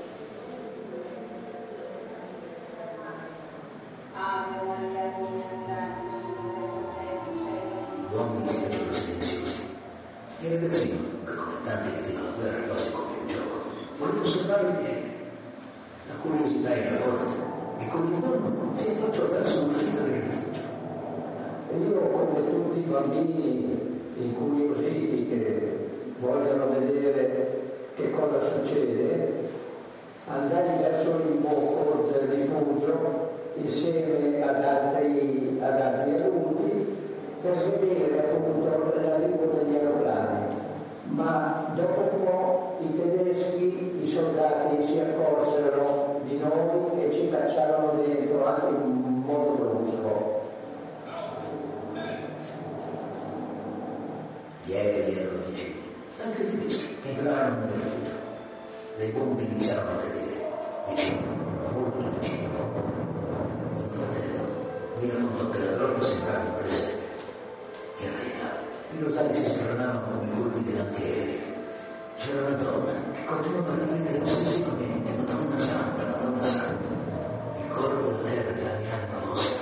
Gli uomini si fecero silenziosi. Il ragazzino, che come tanti vedeva la guerra quasi come un gioco, voleva osservare gli aerei. La curiosità era forte e con il giorno si affacciò verso l'uscita del rifugio. E io, come tutti i bambini incuriositi che vogliono vedere che cosa succede, andai verso l'imbocco del rifugio insieme ad altri, ad altri adulti per vedere appunto l'arrivo degli aeroplani. Ma dopo un po' i tedeschi, i soldati si accorsero di noi e ci cacciarono dentro anche in modo brusco. Gli aerei erano vicini, anche i tedeschi entrarono nel rifugio. Le bombe iniziarono a cadere, vicino, molto vicino. Mio fratello mi raccontò che la grotta sembrava un presepe. Era i rosari si sgranavano come i colpi dell'antiaereo. C'era una donna che continuava a ripetere ossessivamente: Madonna Santa, Madonna Santa, il corpo della terra è la mia anima vostra.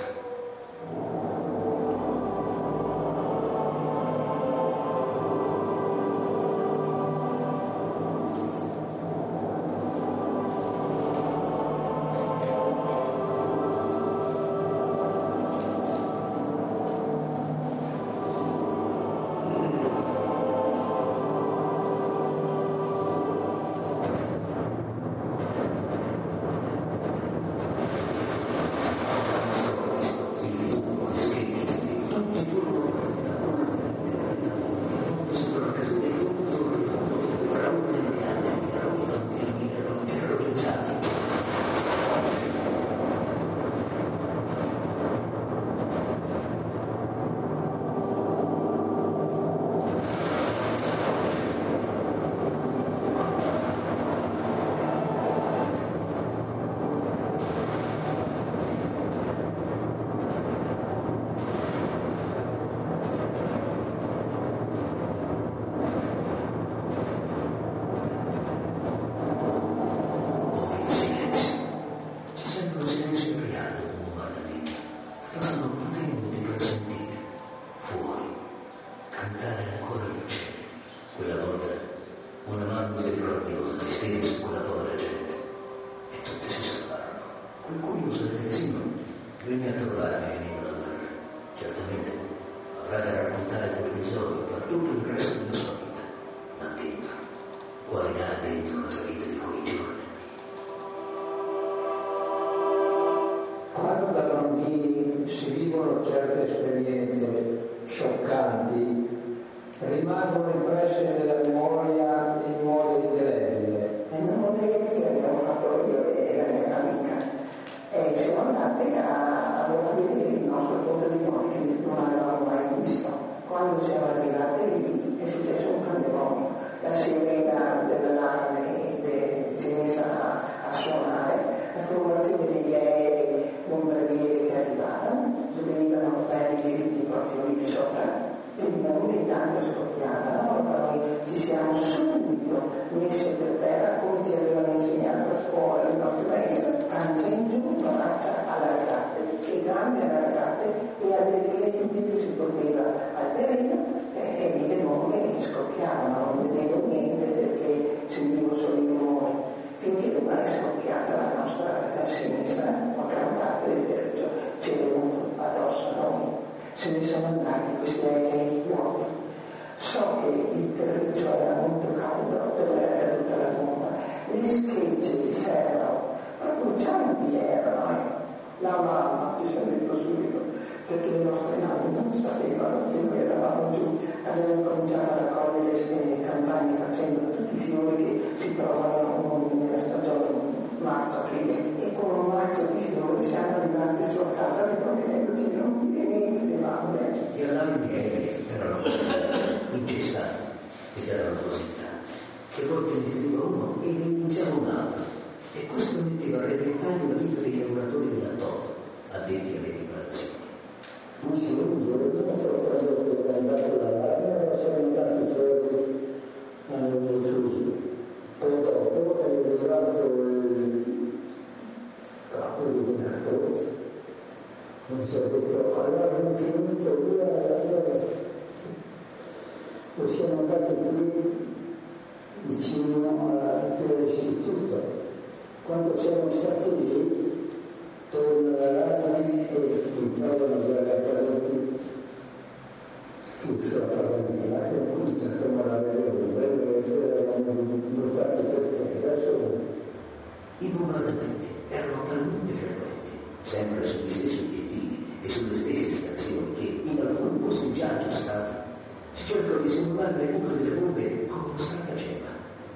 Rimangono impresse nella memoria in modo indelebile. È una modalità che abbiamo fatto io e la mia amica. E siamo andati a, a vedere il nostro contadino che non avevamo mai visto. Quando siamo arrivati lì è successo un pandemonio. La sirena messe per terra come ci avevano insegnato a scuola le nostre maestre, pancia in giù, braccia allargate e gambe allargate e aderire tutti più si poteva al terreno e lì le bombe scoppiavano, non vedevo niente perché sentivo solo i rumori, finché domani è scoppiata la nostra sinistra, una gran parte del territorio ci è venuto addosso a noi, se ne sono andati questi aerei vuoti. So che il territorio era molto caldo dove era caduta la bomba, le schegge di ferro, proprio brucianti erano, eh. La mamma ci si è detto subito, perché le nostre navi non sapevano che noi eravamo giù, avevano cominciato a raccogliere le campagne facendo tutti i fiori che si trovano nella stagione marzo-aprile, e con un mazzo di fiori siamo arrivati su a casa riproponendoci di non dire niente di mamme. Gli allarmi aerei erano incessanti ed erano così tanti che a volte ne finiva uno e ne iniziava un altro, e questo metteva a repentaglio la vita dei lavoratori della Toto addetti alle riparazioni. Ma sì, un giorno quando è andato l'allarme siamo andati fuori al chiuso, poi dopo è arrivato il capo di direttore, mi si è detto allarme finito, via, allora e siamo andati qui vicino all'istituto. Quando siamo stati lì, torna l'allarme e ritrovano già le pareti chiuso la tavolina, che comincia a tomare le ore, e eravamo buttati per terra solo. I bombardamenti erano talmente frequenti, sempre sugli stessi obiettivi e sulle stesse stazioni, che in alcuni posti già aggiustati si cercano di simulare le buche delle bombe con uno stratagemma.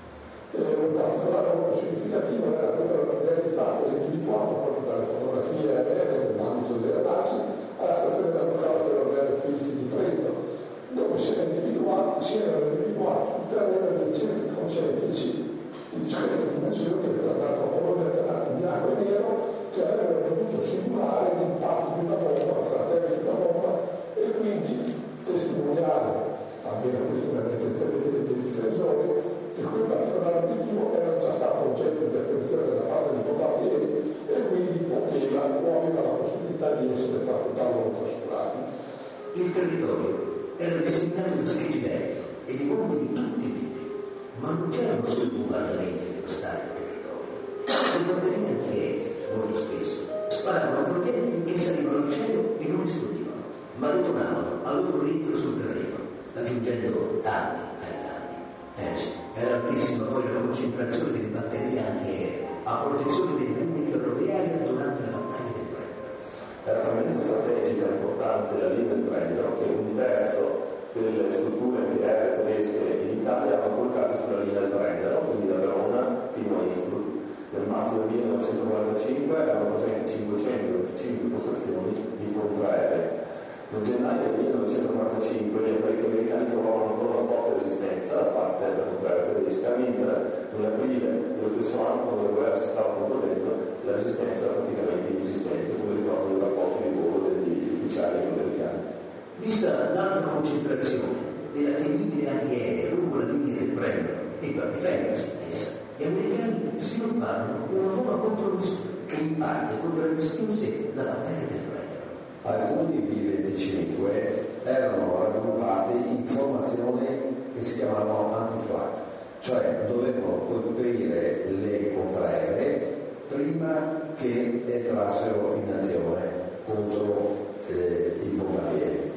Un particolare molto significativo era quello realizzato e individuato proprio dalle fotografie aeree nell'ambito delle basi alla stazione dello scalo ferroviario Filzi di Trento, dove si erano individuati, si erano individuati il terreno dei centri concentrici di discrete dimensioni ritornato a colore in bianco e nero, che avrebbero potuto simulare l'impatto di una bomba, la fratelli di una bomba, e quindi testimoniare, almeno questa è una intenzione dei, dei difensori, che quel particolare obiettivo era già stato oggetto di attenzione da parte dei bombardieri e quindi poteva o aveva la possibilità di essere totalmente trascurati. Il territorio era disegnato da schegge d'aereo e di bombe di tutti i tipi, ma non c'erano solo i bombardamenti a devastare il territorio. Le batterie antiaeree, molto spesso, sparavano proiettili che salivano al cielo e non esplodevano, ma detonavano a loro ritmo sul terreno, aggiungendo danni ai danni. Eh sì, era altissima poi la concentrazione delle batterie antiaeree a protezione delle linee ferroviarie durante la battaglia del Brennero. Era talmente strategica e importante la linea del Brennero che un terzo delle strutture antiaeree tedesche in Italia erano collocate sulla linea del Brennero, quindi da Verona fino a Innsbruck. Nel marzo del millenovecentoquarantacinque erano presenti cinquecentoventicinque postazioni di contraerei. Nel gennaio del millenovecentoquarantacinque gli americani trovavano ancora una forte resistenza da parte della contraerea tedesca, mentre nell'aprile dello stesso anno, quando la guerra si stava concludendo, la resistenza era praticamente inesistente, come ricordano i rapporti di volo degli ufficiali americani. Vista l'alta concentrazione della temibile antiaerea lungo la linea del Brennero e per difendersi da essa, gli americani svilupparono una nuova contromisura che in parte contraddistinse la battaglia del Brennero. Alcuni B venticinque erano raggruppati in formazioni che si chiamavano anti-flak, cioè dovevano colpire le contraeree prima che entrassero in azione contro eh, i bombardieri.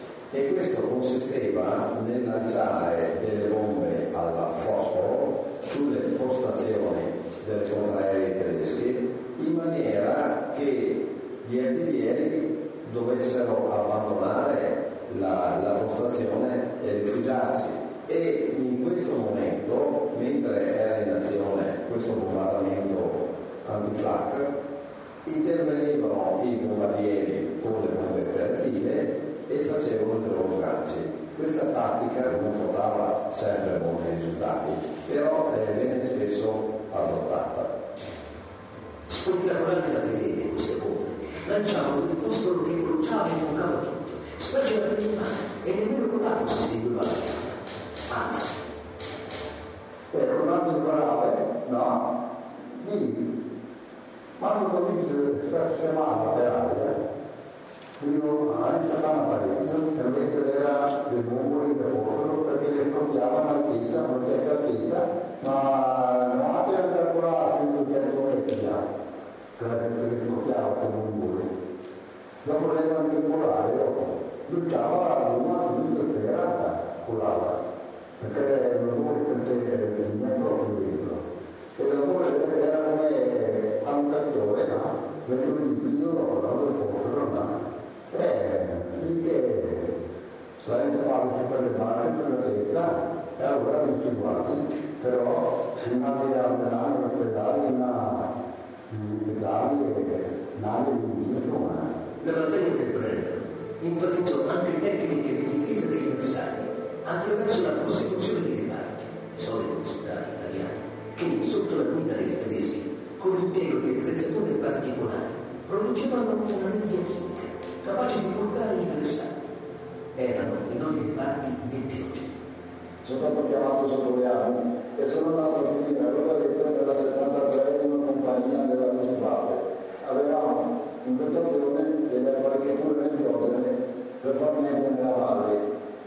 E questo consisteva nel lanciare delle bombe al fosforo sulle postazioni delle contraeree tedesche in maniera che gli artiglieri dovessero abbandonare la, la postazione e rifugiarsi, e in questo momento, mentre era in azione questo bombardamento anti-flak, intervenivano i bombardieri con le bombe operative e facevano i loro sganci. Questa tattica non portava sempre buoni risultati, però eh, venne spesso adottata. Spettacolare da vedere queste bombe, lanciavano il fosforo che bruciava e toccava tutto, specie la prima, e nemmeno con l'acqua si estingueva la fiamma. Anzi, E quando imparare, no? Lì, quando cominci a chiamare per aria, dico, ah, in una parecchio, e invece era del muro che fossero, perché le conciavano altezza, non c'è altezza, ma non ha già calcolato più che cento metri già, perché si copiava come un muro. Dopo l'erano temporale, dopo, luciava una giusta sperata con l'ala, perché non vuole sentire il metro dentro. E l'amore era come a un cattore, no? Perché lui figlio dopo l'altro fossero, no? Eh, finché la gente parla per le mani, per la testa, e allora tutti guardi, però si rimane a allenare una pedale, una pedale e nave di insomma. La battaglia del Brennero enfatizzò anche tecniche di difesa degli avversari attraverso la costituzione dei reparti, i soliti soldati italiani, che sotto la guida dei tedeschi, con l'impiego di attrezzature particolari, producevano una energia chimica capace di portare i bersaglio. Erano i noti reparti del Pioggia. Sono stato chiamato sotto due anni e sono andato a finire a Rovereto nella settantatré in una compagnia della Luftwaffe. Avevamo in dotazione delle apparecchiature nebbiose per far niente nella valle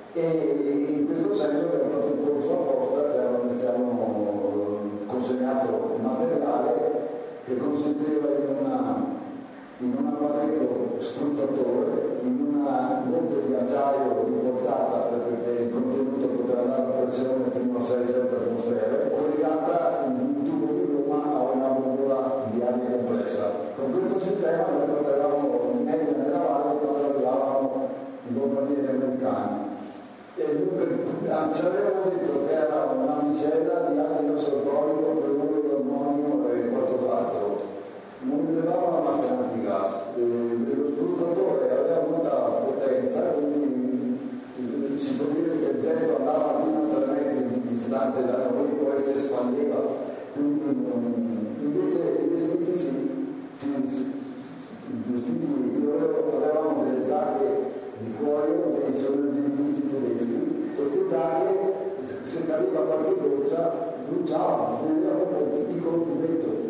e in questo senso abbiamo fatto un corso apposta, ci hanno, ci hanno consegnato materiale che consisteva in una in un apparecchio spruzzatore, in una botte di acciaio rinforzata perché il contenuto poteva andare a pressione fino a sei sette atmosfere, collegata in un tubo di gomma a una bombola di aria compressa. Con questo sistema noi potevamo nebbia nella valle quando arrivavano i bombardieri americani. E dunque ci avevano detto che era una miscela di acido solforico, cloruro, ammonio e qualcos'altro. Non mettevamo la maschera antigas, eh, lo spruzzatore aveva molta potenza, quindi eh, si può dire che il getto andava fino a tre metri di distante da noi, poi si espandeva, quindi um, invece i vestiti si, si, si i vestiti, io avevamo delle giacche di cuoio dei soldati tedeschi, queste giacche, se capiva qualche goccia, bruciavano, si vedeva proprio un piccolo fumetto.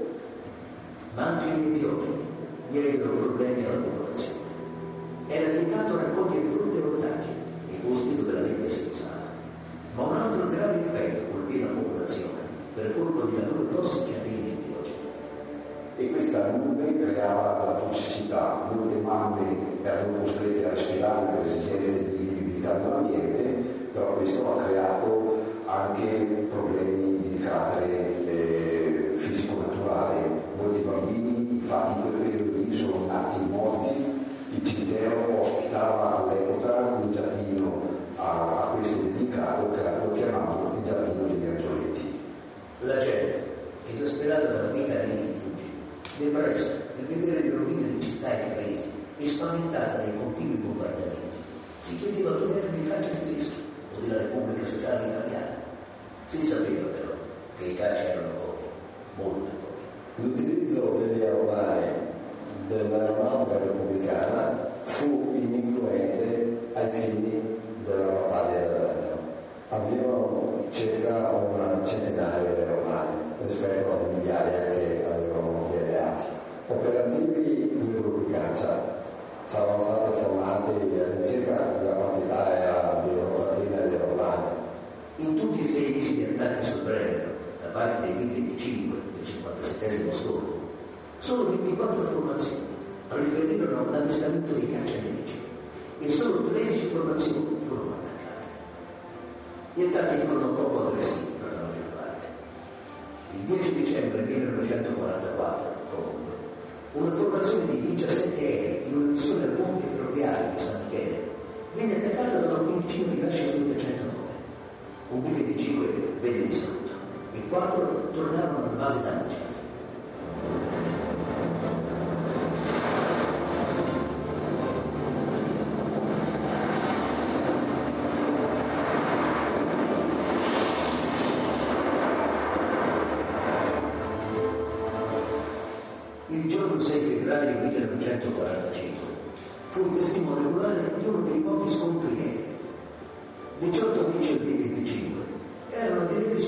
Ma anche nei Pioggi diedero problemi alla popolazione. Era vietato raccogliere frutta e ortaggi nei posti dove la nebbia si usava, ma un altro grave effetto colpì la popolazione per colpa della loro tossica anidride biogena. E questa nube creava la tossicità, molte mamme erano costrette a respirare per esigenze di vivibilità dell'ambiente, però questo ha creato anche problemi di carattere eh, fisico-naturale. Molti bambini, infatti, in quel periodo lì sono nati morti. Il cimitero ospitava all'epoca un giardino a, a questo dedicato che lo chiamavano il giardino degli angioletti. La gente, esasperata dalla vita dei rifugi, depressa per vedere le rovine di città e paesi e spaventata dai continui bombardamenti, si chiedeva dove erano i caccia tedeschi o della Repubblica Sociale Italiana. Si sapeva però che i caccia erano pochi, molto pochi. L'utilizzo degli aeroplani dell'aeronautica repubblicana fu ininfluente ai fini della battaglia del Veneto. Avevano circa un centinaio di aeroplani rispetto alle migliaia che avevano gli alleati. Operativi due gruppi caccia saranno stati formati all'incirca la quantità era di rotatina di aeroplani. In tutti i sei mesi di attacchi sul Brennero da parte dei M venticinque del cinquantasettesimo stormo, solo ventiquattro formazioni riferirono all'avvistamento dei caccia nemici e solo tredici formazioni furono attaccate. Gli attacchi furono poco aggressivi per la maggior parte. Il dieci dicembre millenovecentoquarantaquattro, comunque, una formazione di diciassette aerei in una missione al ponte ferroviario di San Michele venne attaccata da un quindicino di Lasci millecentonove. Un B venticinque venne distrutto e quattro tornarono alla base danneggiate. Il giorno sei febbraio millenovecentoquarantacinque fu il testimone oculare di uno dei pochi scontri aerei. diciotto amici del B venticinque erano diretti su ala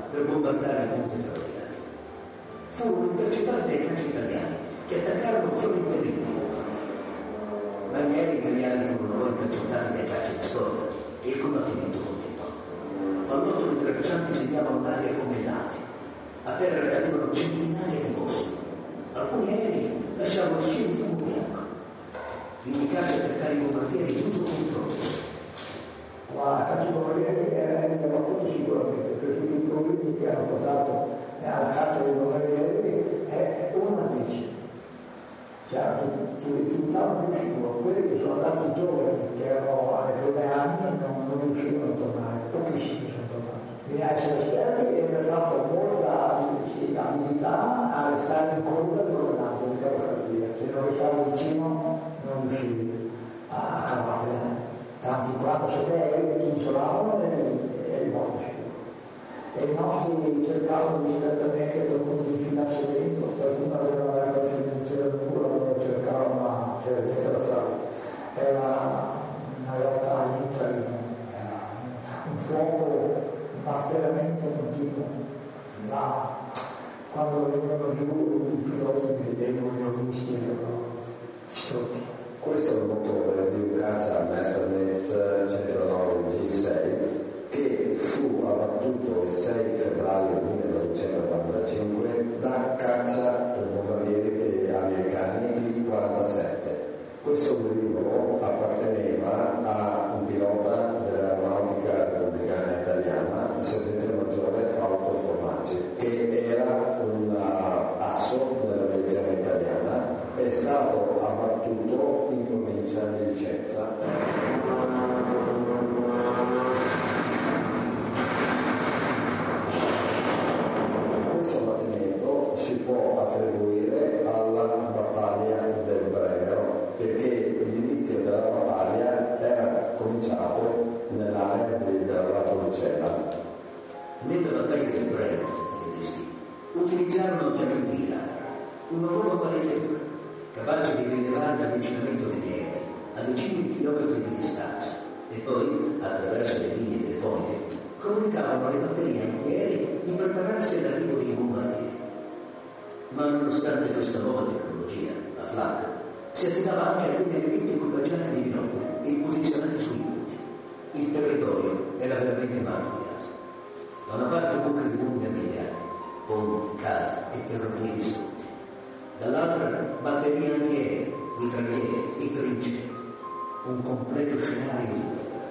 per bombardare il ponte ferroviario. Furono intercettati dai caccia italiani che attaccarono violentemente. Ma gli aerei italiani furono poi intercettati dai caccia di scorta e il combattimento continuò. Pallottoli traccianti segnavano l'aria come lave. A terra cadevano centinaia di bossi. Alcuni aerei lasciavano uscire fumo bianco. Quindi caccia per cari bombardieri di uso controlloso. Ma la caccia bombardieri era battuto sicuramente, perché i problemi che hanno portato alla caccia dei bombardieri è una dice. Cioè, ti risultavano più sicuro, quelli che sono andati giovani, che erano alle prime anni, non, non riuscivano a tornare, pochissimi sono tornati. Bisogna essere esperti e aver fatto molta abilità a restare in coda del comandante di capocardia. Se non restavi vicino non riuscivi a cavartela. Tanti quattro sette aerei ti isolavano e eri molto sicuro. E i nostri cercavano discretamente che qualcuno si infilasse dentro, qualcuno aveva la conoscenza del muro, lo cercavano, ma c'era dentro la strada. Era una realtà incarina, era un fuoco, un martellamento continuo. Là, quando venivano giù i piloti vedevano gli omisti e erano distrutti. Questo è il motore di un caccia Messerschmitt centonove G sei che fu abbattuto il sei febbraio millenovecentoquarantacinque da caccia bombardieri americani P quarantasette. Questo velivolo apparteneva a un pilota dell'aeronautica repubblicana italiana, il sergente maggiore Fausto Formaggi, che era un asso dell'aviazione italiana. È stato abbattuto in provincia di Vicenza. Questo abbattimento si può attribuire alla battaglia del Brennero, perché l'inizio della battaglia era cominciato nell'area del lago Lucera. Nella battaglia del Brennero, i tedeschi utilizzarono Giacobina, una nuova barriera capace di rilevare l'avvicinamento degli aerei a decine di chilometri di distanza e poi, attraverso le linee telefoniche, comunicavano alle batterie antiaeree di prepararsi all'arrivo dei bombardieri. Ma nonostante questa nuova tecnologia, la Flak si affidava anche a benedetto equipaggiati di binocoli e posizionati sui punti. Il territorio era veramente martoriato. Da una parte buche di bombe americane, ponti, case e ferrovie distrutte. Dall'altra batterie antiaeree, mitragliere e trincee. Un completo scenario di guerra.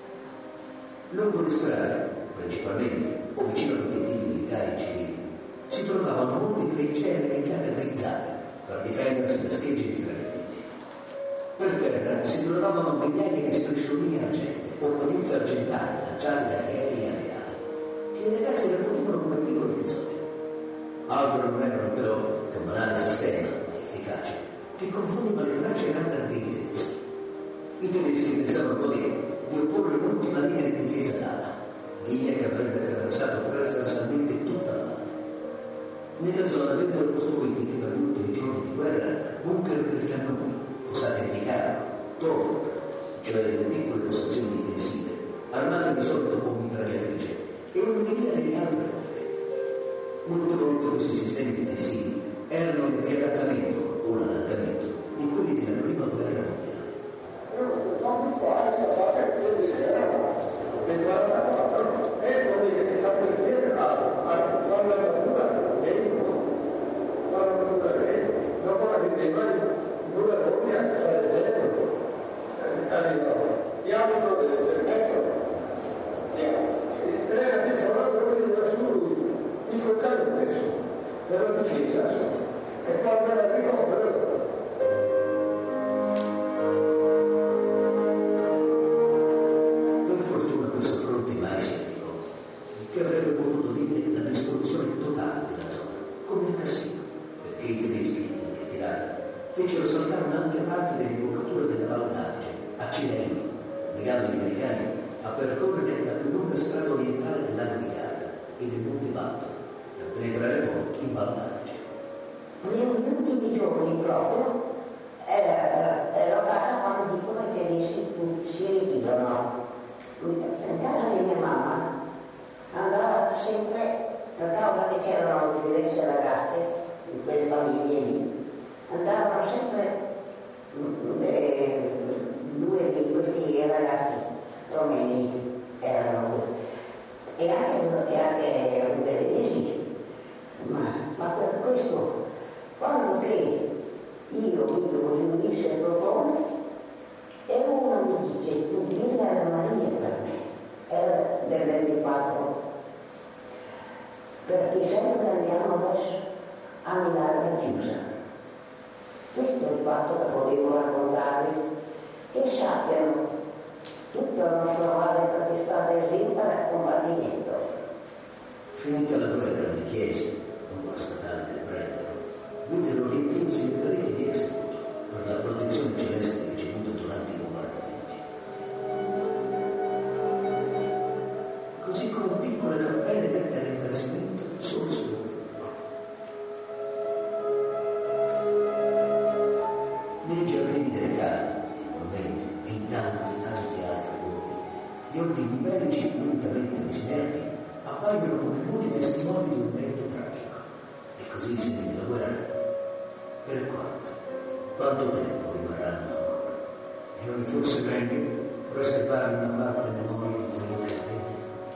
Lungo le strade, principalmente o vicino ad obiettivi militari e civili, si trovavano molte trincee realizzate a zigzag per difendersi da schegge di mitragliamenti. Per terra si trovavano migliaia di strisciolini argente o polizze argentati lanciati dagli aerei alleati, che i ragazzi raccoglievano come piccoli tesori. Altro non erano però che un banale sistema, ma efficace, che confondeva le tracce radar dei tedeschi. I tedeschi pensavano poi di opporre l'ultima linea di difesa d'ala, linea che avrebbe attraversato trasversalmente tutta la valle. Nella zona vennero costruiti fino agli ultimi giorni di guerra bunker per cannoni, fossate anticarro, torque, cioè delle piccole postazioni difensive, armate di solito con mitragliatrice e una migliaia di altre opere. Molte volte questi sistemi difensivi erano il riadattamento o l'allargamento di quelli della prima guerra mondiale. Non qua c'è stata che erano nel quarantaquattro e quelli che stanno per dire a fare la natura e fare la natura e dopo la vedeva due volte anche fare zero diametro del metro era di fare quello che su il contrario adesso per la difesa e poi per la ricopero. Questo fronte mai si arrivò, che avrebbe potuto dire la distruzione totale della zona, come a Cassino, perché i tedeschi, in ritirata, fecero saltare un'ampia parte dell'imboccatura della Val d'Adige, a Cileino, obbligando gli americani a percorrere la più lunga strada orientale del lago di Garda e del Monte Balto, per penetrare poi in Val d'Adige. Negli ultimi giorni proprio ero stata quando dicono i tedeschi si ritirano. In casa di mia mamma andava sempre per causa che c'erano diverse ragazze in quelle famiglie lì, andavano sempre eh, due di questi ragazzi romeni erano e anche, e anche ungheresi, ma, ma per questo quando che io vedo che lui si propone e uno mi dice tu vieni alla Maria per me, era del ventiquattro, perché sempre andiamo adesso a Milano la chiusa. Questo è il fatto che volevo raccontarvi, che sappiano tutta la nostra madre perché è stata esempa dal combattimento. Finita la guerra, le chiese, con la statale del Brennero, videro riempirsi le pareti di Executo per la protezione celeste ricevuta durante i bombardamenti. Così come piccole cappelle dette a ringraziamento solo sul futuro. Nei giardini delle case, nei monumenti e in tanti tanti altri luoghi, gli ordini bellici lentamente diserti appaiono come buoni testimoni di un evento tragico. E così si vede la guerra. Per quanto? Quanto tempo rimarranno ancora? E non è forse meglio preservare una parte memoria di quello che avvenne?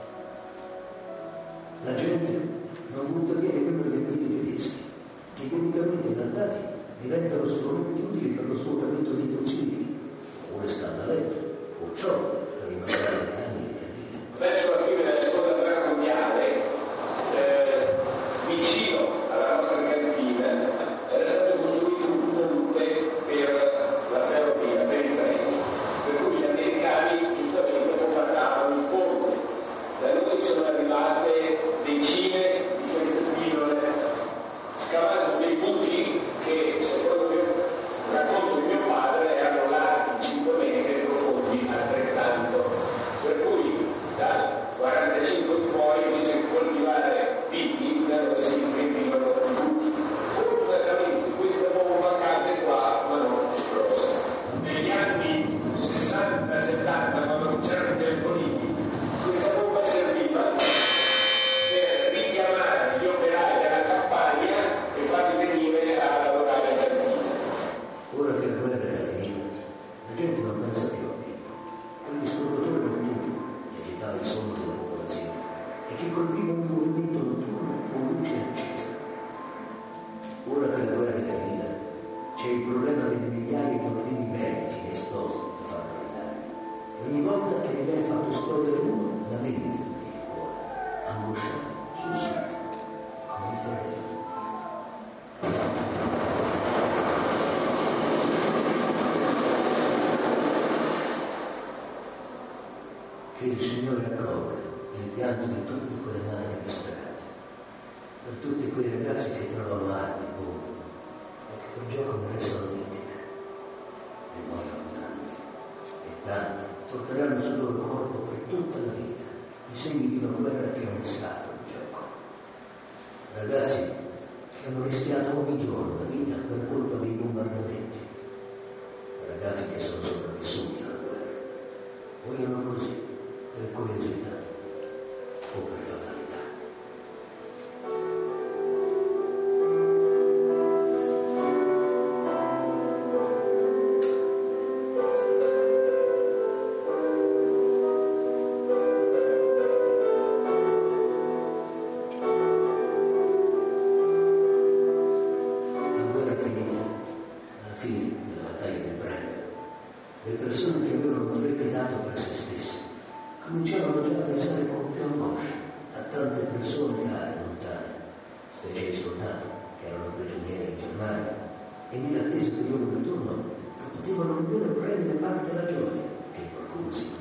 La gente non butta via le quelle dei miti tedeschi, che ironicamente adattati diventano strumenti utili per lo svuotamento dei consigli, oppure scandaletti, o ciò per rimanere anni e anni. Verso la fine della seconda guerra mondiale, eh, vicino alla nostra cantina, era stato costruito un ponte per la ferrovia, per i treni, per cui gli americani giustamente combattavano il ponte. Da noi sono arrivate decine di queste pillole, scavando dei buchi che, secondo il racconto di mio padre, erano larghi cinque metri e profondi altrettanto. Per cui dal quarantacinque in poi invece di coltivare picchi, da dove si imprendivano i buchi. Fortunatamente questa bomba cadde qua, ma non esplose. Negli anni sessanta settanta, quando non c'erano i telefonini, questa bomba serviva per richiamare gli operai della campagna e farli venire a lavorare in cantina. Ora che la guerra era finita, la gente non pensa più a Pippo, quel scordatore notturno che agitava il sonno della popolazione e che colpiva un movimento notturno con luce accesa. Ora che la guerra è finita, c'è il problema delle migliaia di ordini bellici e esplosi da far brillare. E ogni volta che ne viene fatto esplodere uno, la mente e il cuore, angosciati, sussultano, come il treno. Che il Signore accolga il pianto di tutte quelle madri disperate, per tutti quei ragazzi che trovano armi, bombe, e che per gioco ne restano vittime. E muoiono tanti, e tanti porteranno sul loro corpo per tutta la vita i segni di una guerra che non è stato un gioco. Ragazzi che hanno rischiato ogni giorno la vita per colpa dei bombardamenti. Ragazzi che sono sopravvissuti alla guerra. Muoiono così, per curiosità o per fatalità. La guerra è finita. Alla fine della battaglia del Brennero, le persone che avevano trepidato per se stesse cominciarono già a pensare con più angoscia a tante persone care lontane, specie i soldati che erano prigionieri in Germania e nell'attesa del loro ritorno non potevano nemmeno prendere parte alla gioia che qualcuno si